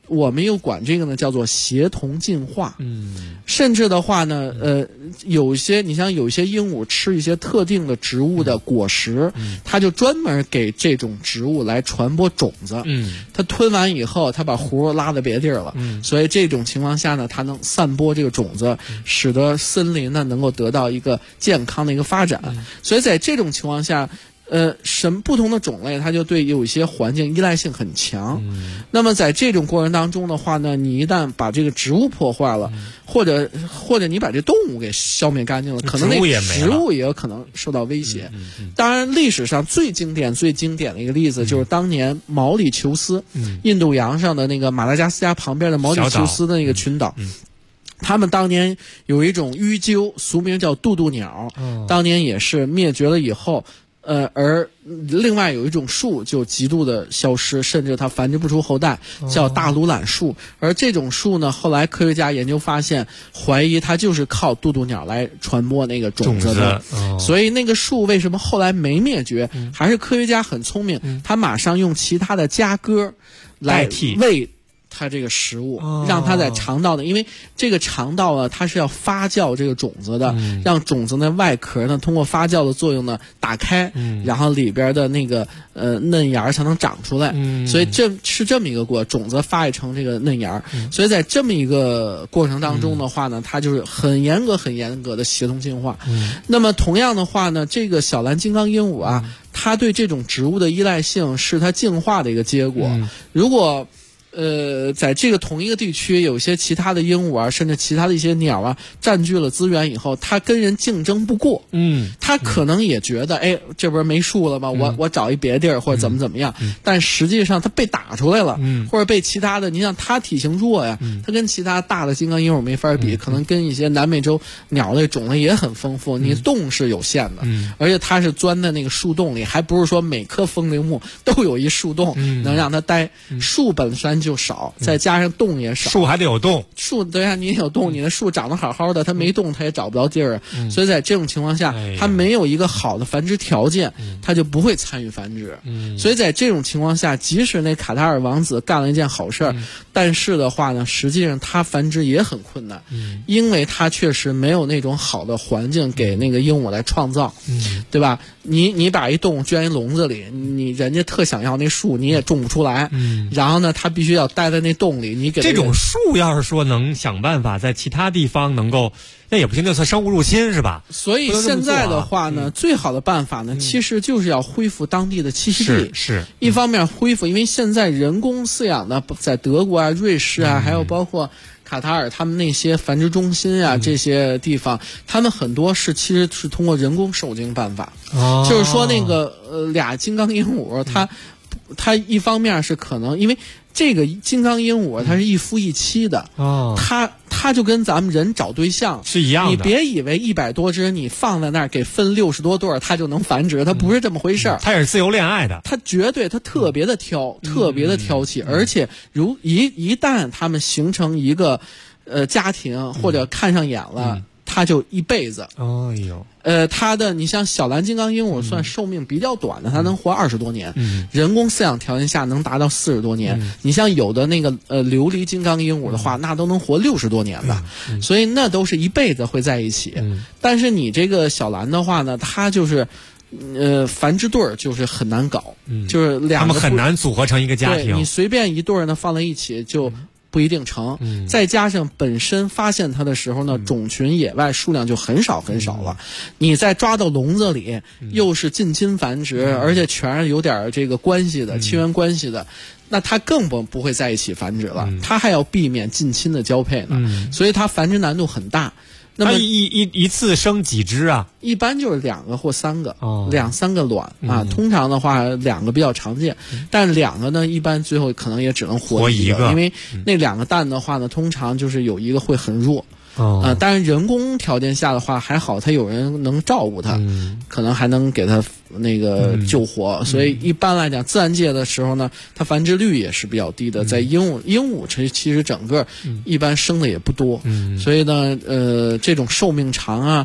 我们又管这个呢叫做协同进化。甚至的话呢，有些你像有些鹦鹉吃一些特定的植物的果实，它就专门给这种植物来传播种子。它吞完以后，它把核拉到别地儿了。所以这种情况下呢，它能散播这个种子，使得森林呢能够得到一个健康的一个发展。所以在这种情况下，不同的种类，它就对有一些环境依赖性很强。那么在这种过程当中的话呢，你一旦把这个植物破坏了，或者你把这动物给消灭干净了，可能那植物也有可能受到威胁。当然，历史上最经典的一个例子就是当年毛里求斯，印度洋上的那个马达加斯加旁边的毛里求斯的那个群岛。他们当年有一种淤鸠，俗名叫渡渡鸟，当年也是灭绝了以后。而另外有一种树就极度的消失，甚至它繁殖不出后代，叫大鲁榄树。而这种树呢，后来科学家研究发现，怀疑它就是靠渡渡鸟来传播那个种子的。所以那个树为什么后来没灭绝，还是科学家很聪明，他马上用其他的佳歌来喂它这个食物，让它在肠道的，因为这个肠道呢，它是要发酵这个种子的，让种子的外壳呢通过发酵的作用呢打开，然后里边的那个嫩芽才能长出来。所以这是这么一个种子发育成这个嫩芽。所以在这么一个过程当中的话呢，它就是很严格的协同进化。那么同样的话呢，这个小蓝金刚鹦鹉啊，它对这种植物的依赖性是它进化的一个结果。如果在这个同一个地区有些其他的鹦鹉啊，甚至其他的一些鸟啊，占据了资源以后，它跟人竞争不过。它可能也觉得，哎，这不是没树了吗？我找一别地儿或者怎么样。但实际上它被打出来了，或者被其他的，你像它体型弱呀，它跟其他大的金刚鹦鹉没法比，可能跟一些南美洲鸟类种类也很丰富，你洞是有限的，而且它是钻在那个树洞里，还不是说每棵风铃木都有一树洞能让它待。树本身就少，再加上洞也少， 树还得有洞， 树对呀，你有洞，你的树长得好好的，它没洞，它也找不着地儿。所以在这种情况下，它没有一个好的繁殖条件，它就不会参与繁殖。所以在这种情况下，即使那卡塔尔王子干了一件好事儿，但是的话呢，实际上它繁殖也很困难，因为它确实没有那种好的环境给那个鹦鹉来创造，对吧？你把一洞圈一笼子里，人家特想要那树，你也种不出来。然后呢，它必须要待在那洞里。你给这种树要是说能想办法在其他地方能够，那也不行，就算生物入侵是吧？ 所以现在的话呢，最好的办法呢，其实就是要恢复当地的栖息地。 是一方面恢复，因为现在人工饲养的，在德国啊、瑞士啊，还有包括卡塔尔他们那些繁殖中心啊，这些地方，他们很多其实是通过人工受精办法。就是说那个俩金刚鹦鹉，它一方面是可能因为这个金刚鹦鹉它是一夫一妻的，它就跟咱们人找对象是一样的。 你别以为100多只你放在那儿给分60多对儿，它就能繁殖，它不是这么回事儿。 它也是自由恋爱的， 它绝对它特别的挑，特别的挑剔，而且一旦它们形成一个家庭或者看上眼了，它就一辈子。它的你像小蓝金刚鹦鹉算寿命比较短的，它能活20多年，人工饲养条件下能达到40多年。你像有的那个琉璃金刚鹦鹉的话，那都能活60多年的，所以那都是一辈子会在一起。但是你这个小蓝的话呢，它就是繁殖对儿就是很难搞，就是两个他们很难组合成一个家庭。 对，你随便一对儿呢放在一起就不一定成。再加上本身发现它的时候呢，种群野外数量就很少了。你再抓到笼子里，又是近亲繁殖，而且全是有点这个关系的亲缘关系的，那它更不会在一起繁殖了。它还要避免近亲的交配呢，所以它繁殖难度很大。那么一次生几只啊？ 一般就是2个或3个，2、3个卵啊。通常的话2个比较常见，但2个呢，一般最后可能也只能活一个，因为那2个蛋的话呢，通常就是有一个会很弱。但是人工条件下的话还好，它有人能照顾它，可能还能给它那个救活。所以一般来讲，自然界的时候呢，它繁殖率也是比较低的。在鹦鹉其实整个一般生的也不多，所以呢，这种寿命长啊，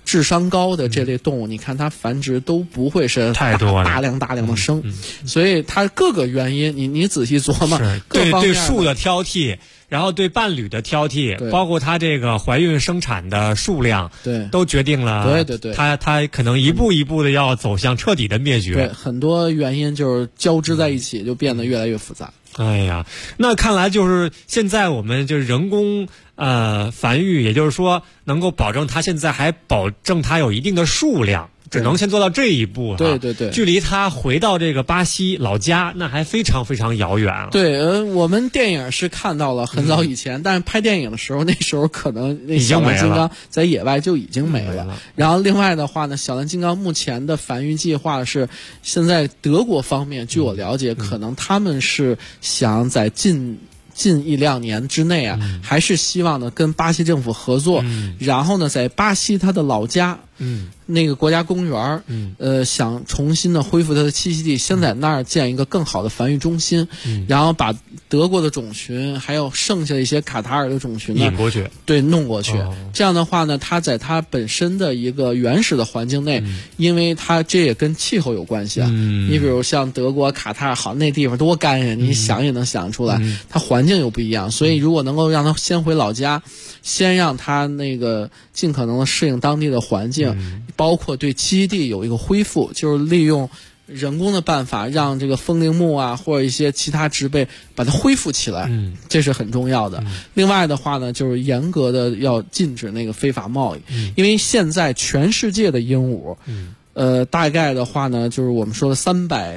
智商高的这类动物，你看它繁殖都不会是太多大量的生，所以它各个原因，你仔细琢磨， 对树的挑剔，然后对伴侣的挑剔，包括它这个怀孕生产的数量， 对， 都决定了， 对， 它可能一步一步的要走向彻底的灭绝。 对，很多原因就是交织在一起，就变得越来越复杂。 哎呀，那看来就是现在我们就是人工繁育，也就是说能够保证它现在还保证它有一定的数量，只能先做到这一步。 对， 距离它回到这个巴西老家那还非常非常遥远了。 对，我们电影是看到了很早以前，但是拍电影的时候，那时候可能那小蓝金刚在野外就已经没了。然后另外的话呢，小蓝金刚目前的繁育计划是现在德国方面，据我了解，可能他们是想在近一两年之内啊，还是希望呢跟巴西政府合作，然后呢在巴西他的老家，那个国家公园，想重新的恢复它的栖息地，先在那儿建一个更好的繁育中心，然后把德国的种群还有剩下的一些卡塔尔的种群呢引过去， 对，弄过去。这样的话呢，它在它本身的一个原始的环境内，因为它这也跟气候有关系啊。你比如像德国卡塔尔，好，那地方多干呀，你想也能想出来，它环境又不一样，所以如果能够让它先回老家，先让它那个尽可能的适应当地的环境，包括对栖息地有一个恢复，就是利用人工的办法让这个风铃木啊或者一些其他植被把它恢复起来，这是很重要的。另外的话呢，就是严格的要禁止那个非法贸易，因为现在全世界的鹦鹉，大概的话呢，就是我们说的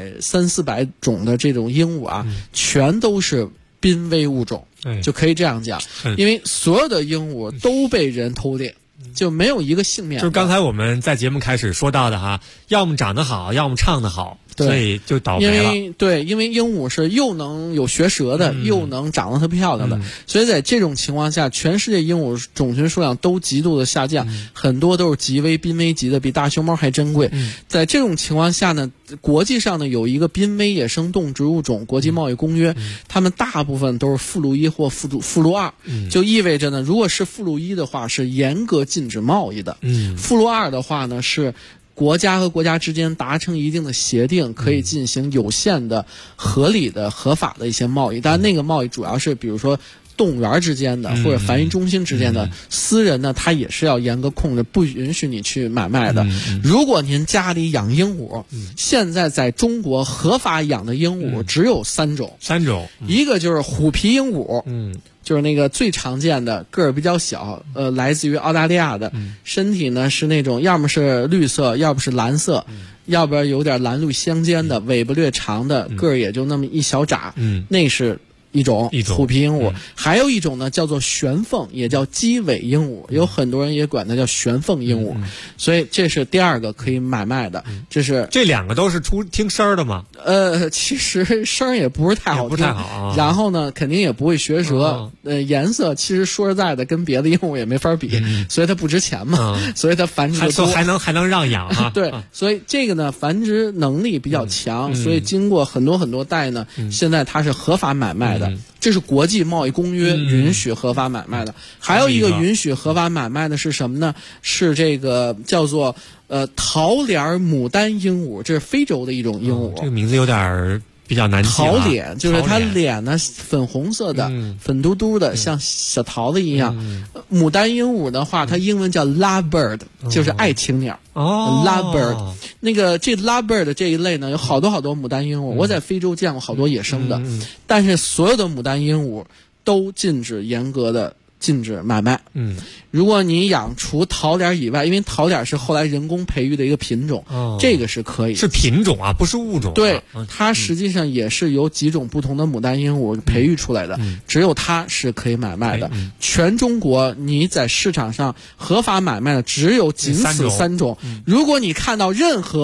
300-400种的这种鹦鹉啊，全都是濒危物种，就可以这样讲，因为所有的鹦鹉都被人偷猎。就没有一个幸免。 就是刚才我们在节目开始说到的哈，要么长得好，要么唱得好，所以就倒霉了。 因为鹦鹉是又能有学舌的，又能长得特漂亮的，所以在这种情况下，全世界鹦鹉种群数量都极度的下降，很多都是极危、濒危级的，比大熊猫还珍贵。在这种情况下呢，国际上呢有一个濒危野生动植物种国际贸易公约，他们大部分都是附录1或附录2，就意味着呢，如果是附录1的话，是严格禁止贸易的。附录2的话呢，是国家和国家之间达成一定的协定，可以进行有限的、合理的、合法的一些贸易。当然，那个贸易主要是比如说动物园之间的或者繁育中心之间的，私人呢他也是要严格控制，不允许你去买卖的。如果您家里养鹦鹉，现在在中国合法养的鹦鹉只有3种，一个就是虎皮鹦鹉，就是那个最常见的，个儿比较小，来自于澳大利亚的，身体呢是那种要么是绿色，要不是蓝色，要不然有点蓝绿相间的，尾巴略长的，个儿也就那么一小拃，那是一种虎皮鹦鹉。还有一种呢叫做玄凤，也叫鸡尾鹦鹉，有很多人也管它叫玄凤鹦鹉，所以这是第二个可以买卖的。这两个都是听声的吗？ 其实声也不是太好听，然后呢肯定也不会学舌，颜色其实说实在的跟别的鹦鹉也没法比，所以它不值钱嘛，所以它繁殖多， 还能让养啊。 对，所以这个呢繁殖能力比较强，所以经过很多代呢，现在它是合法买卖的。这是国际贸易公约允许合法买卖的。还有一个允许合法买卖的是什么呢？是这个叫做桃脸牡丹鹦鹉，这是非洲的一种鹦鹉。 这个名字有点比较难记。 桃脸就是它脸呢粉红色的，粉嘟嘟的，像小桃子一样。牡丹鹦鹉的话，它英文叫 lovebird， 就是爱情鸟。lovebird， 那个这 lovebird 这一类呢，有好多牡丹鹦鹉。我在非洲见过好多野生的，但是所有的牡丹鹦鹉都严格的禁止买卖。如果你养除桃脸以外，因为桃脸是后来人工培育的一个品种，这个是可以。 是品种啊，不是物种。 对，它实际上也是由几种不同的牡丹鹦鹉培育出来的，只有它是可以买卖的。全中国你在市场上合法买卖的只有仅此3种。如果你看到任何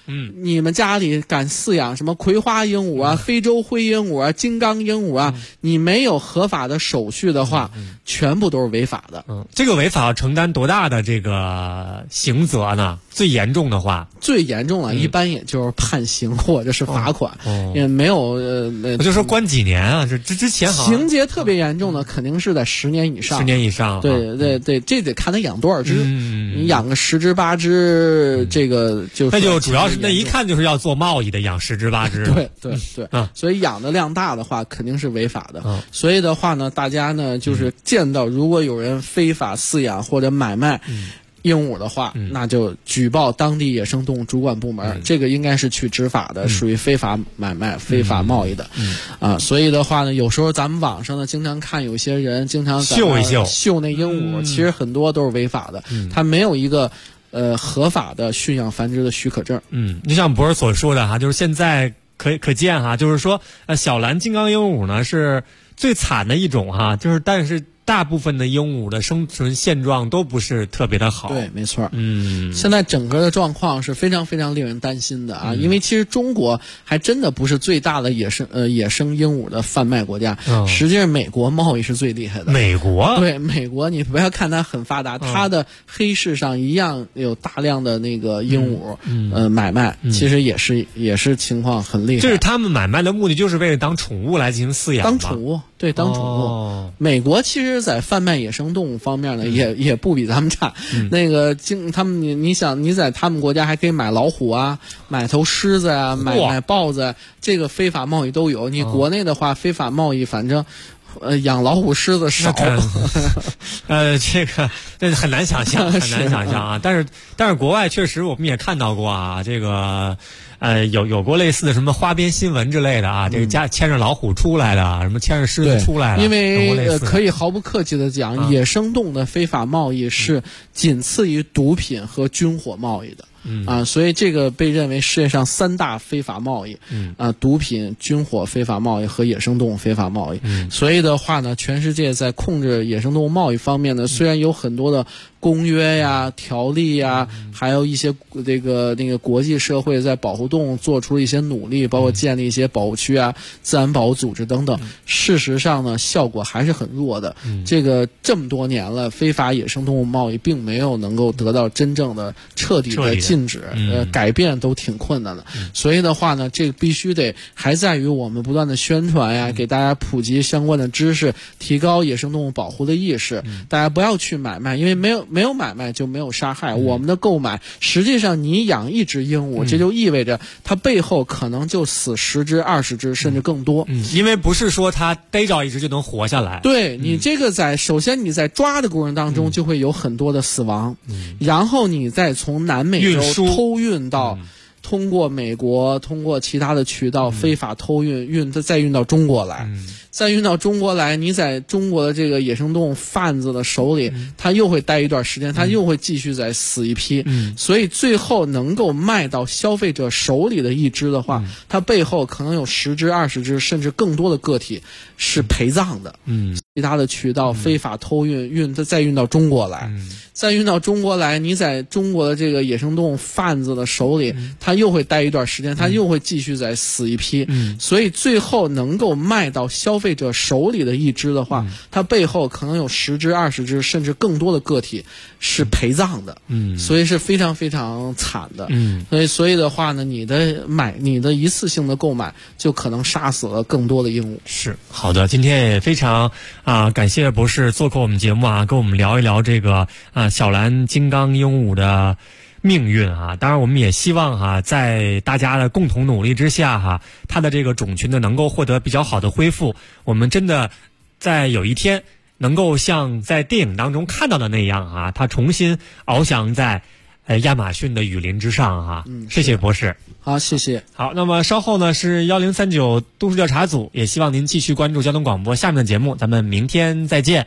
你们家里敢饲养什么葵花鹦鹉啊、非洲灰鹦鹉啊、金刚鹦鹉啊，你没有合法的手续的话，全部都是违法的。 这个违法要承担多大的这个刑责呢？最严重的话， 最严重了，一般也就是判刑或者是罚款，也没有我就说关几年啊？之前好像情节特别严重的，肯定是在10年以上。 10年以上， 对，这得看他养多少只。你养个10只8只，这个那就主要是那一看就是要做贸易的，养10只8只。 对，所以养的量大的话，肯定是违法的。所以的话呢，大家呢就是见到如果有人非法饲养或者买卖鹦鹉的话，那就举报当地野生动物主管部门，这个应该是去执法的，属于非法买卖、非法贸易的。所以的话呢，有时候咱们网上呢经常看有些人经常秀那鹦鹉，其实很多都是违法的，他没有一个合法的驯养繁殖的许可证。 就像博士所说的哈，就是现在可见哈，就是说小蓝金刚鹦鹉呢是最惨的一种哈，就是但是大部分的鹦鹉的生存现状都不是特别的好。 对，没错。现在整个的状况是非常非常令人担心的啊！因为其实中国还真的不是最大的野生鹦鹉的贩卖国家，实际上美国贸易是最厉害的。 美国？ 对，美国你不要看它很发达，它的黑市上一样有大量的那个鹦鹉买卖，其实也是情况很厉害。 就是他们买卖的目的就是为了当宠物来进行饲养。 当宠物，对，当宠物。美国其实在贩卖野生动物方面呢，也不比咱们差。那个他们你想你在他们国家还可以买老虎啊，买头狮子啊，买豹子啊，这个非法贸易都有。你国内的话，非法贸易反正养老虎狮子少。 这个很难想象，很难想象啊。但是国外确实我们也看到过啊，这个。有过类似的什么花边新闻之类的啊，这个牵着老虎出来的，什么牵着狮子出来的。 因为可以毫不客气的讲，野生动物的非法贸易是仅次于毒品和军火贸易的。所以这个被认为世界上3大非法贸易，毒品、军火非法贸易和野生动物非法贸易。所以的话呢，全世界在控制野生动物贸易方面呢，虽然有很多的公约呀、条例呀，还有一些那个国际社会在保护动物做出了一些努力，包括建立一些保护区啊、自然保护组织等等。事实上呢，效果还是很弱的。这么多年了，非法野生动物贸易并没有能够得到真正的彻底的禁止，改变都挺困难的。所以的话呢，这个必须得还在于我们不断的宣传呀，给大家普及相关的知识，提高野生动物保护的意识。大家不要去买卖，因为没有买卖就没有杀害。我们的购买，实际上你养一只鹦鹉，这就意味着它背后可能就死10只、20只，甚至更多。 因为不是说它逮着一只就能活下来。 对，你这个首先你在抓的过程当中就会有很多的死亡，然后你再从南美洲偷运到。通过美国，通过其他的渠道非法偷运，再运到中国来，再运到中国来，你在中国的这个野生动物贩子的手里，他又会待一段时间，他又会继续再死一批，所以最后能够卖到消费者手里的一只的话，它背后可能有10只、20只，甚至更多的个体是陪葬的。其他的渠道非法偷运，再运到中国来，再运到中国来，你在中国的这个野生动物贩子的手里，他又会待一段时间，他又会继续再死一批，所以最后能够卖到消费者手里的一只的话，它背后可能有10只、20只，甚至更多的个体是陪葬的，所以是非常非常惨的。所以的话呢，你的一次性的购买就可能杀死了更多的鹦鹉。 是好的，今天也非常感谢博士做客我们节目啊，跟我们聊一聊这个小蓝金刚鹦鹉的命运啊。当然我们也希望在大家的共同努力之下它的这个种群呢能够获得比较好的恢复。我们真的在有一天能够像在电影当中看到的那样它重新翱翔在亚马逊的雨林之上谢谢博士。 好，谢谢。 好，那么稍后呢是1039都市调查组，也希望您继续关注交通广播下面的节目，咱们明天再见。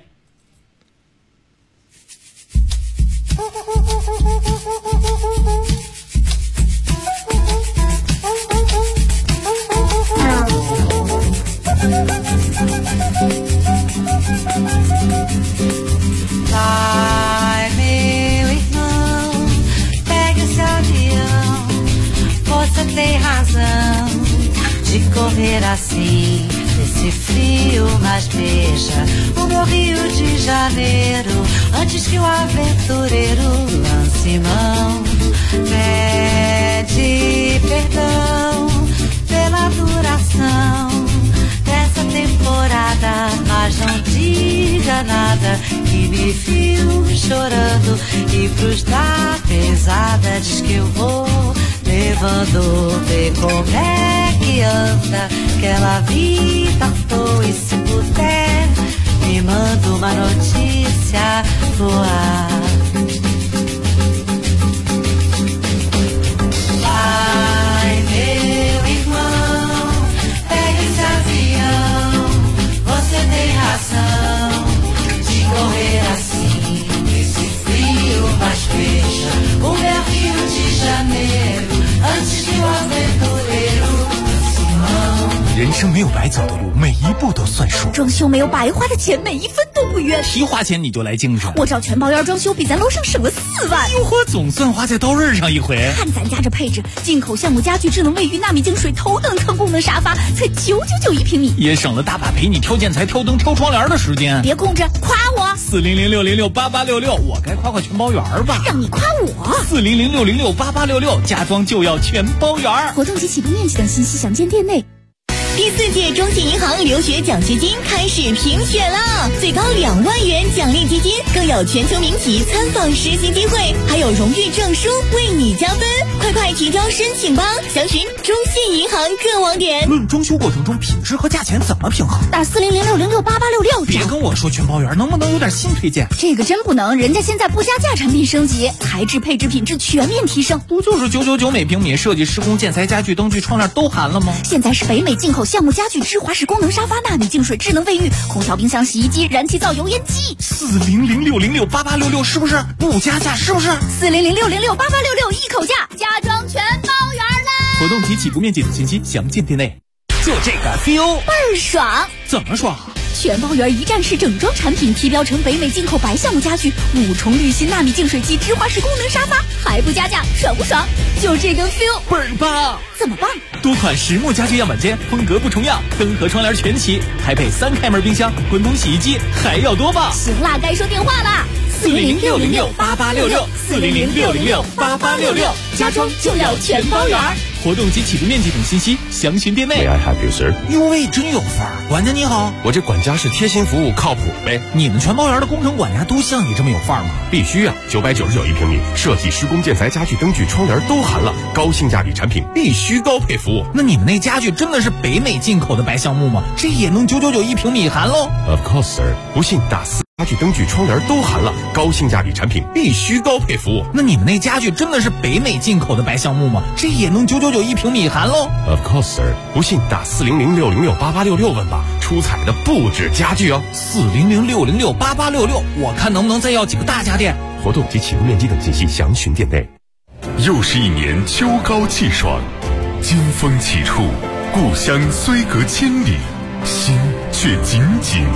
来美丽梦，带个小调。 Você tem razão de correr assim, nesse frio, mas beija o meu Rio de Janeiro, antes que o aventureiro lance mão. Pede perdão pela duração dessa temporada, mas não diga nada que me viu chorando e pros dar pesada diz que eu vou levando. Vê como é que anda aquela vida à toa, e se puder me manda uma notícia boa. Ai, meu irmão, pega esse avião, você tem razão de correr assim, nesse frio, mas veja o meu Rio de Janeiro, antes que o aventureiro Simão。 人生没有白走的路，每一步都算数。 装修没有白花的钱，每一分都不冤。 提花钱你就来精神， 我找全包园装修，比咱楼上省了4万。 哟呵，总算花在刀刃上一回。 看咱家这配置，进口橡木家具、智能卫浴、纳米净水、头等舱功能沙发，才999一平米， 也省了大把陪你挑建材、挑灯、挑窗帘的时间。 别空着，夸我。 400-606-8866，我该夸夸全包园吧？ 让你夸我。 400-606-8866，家装就要全包园。 活动及起步面积等信息详见店内。 第4届中信银行留学奖学金开始评选了，最高2万元奖励基金，更有全球名企参访实习机会，还有荣誉证书为你加分。快提交申请吧，详询中信银行各网点。 论装修过程中品质和价钱怎么平衡？ 打400-606-8866。 别跟我说全包园，能不能有点新推荐？ 这个真不能，人家现在不加价，产品升级，材质、配置、品质全面提升。 不就是999每平米，设计、施工、建材、家具、灯具、窗帘都含了吗？ 现在是北美进口橡木家具、芝华士功能沙发、纳米净水、智能卫浴、空调、冰箱、洗衣机、燃气灶、油烟机。 400-606-8866是不是不加价？是不是 400-606-8866一口价，家装全包圆嘞！ 活动及起步面积等信息详见店内。就这个 feel 倍儿爽！ 怎么爽？ 全包圆一站式整装产品，提标成北美进口白橡木家具，5重滤芯纳米净水机，芝华士功能沙发，还不加价，爽不爽？就这个 feel 倍儿棒！ 怎么棒？ 多款实木家具样板间，风格不重样，灯和窗帘全齐，还配3开门冰箱、滚筒洗衣机，还要多棒！ 行啦，该说电话啦 ！400-606-8866，400-606-8866，家装就要全包圆。活动及起步面积等信息详询店内。 May I have you, sir？ 哟喂，真有范儿！管家你好， 我这管家是贴心服务，靠谱呗。 你们全包园的工程管家都像你这么有范儿吗？ 必须啊！999一平米，设计、施工、建材、家具、灯具、窗帘都含了，高性价比产品必须高配服务。 那你们那家具真的是北美进口的白橡木吗？这也能999一平米含喽 ？Of course, sir。不信打4。家具、灯具、窗帘都含了，高性价比产品必须高配服务。 那你们那家具真的是北美进口的白橡木吗？这也能999一平米含喽 ？Of course, sir。不信打400-606-8866问吧，出彩的不止家具哦。 400-606-8866，我看能不能再要几个大家电。 活动及起步面积等信息详询店内。 又是一年秋高气爽，金风起处，故乡虽隔千里，心却紧紧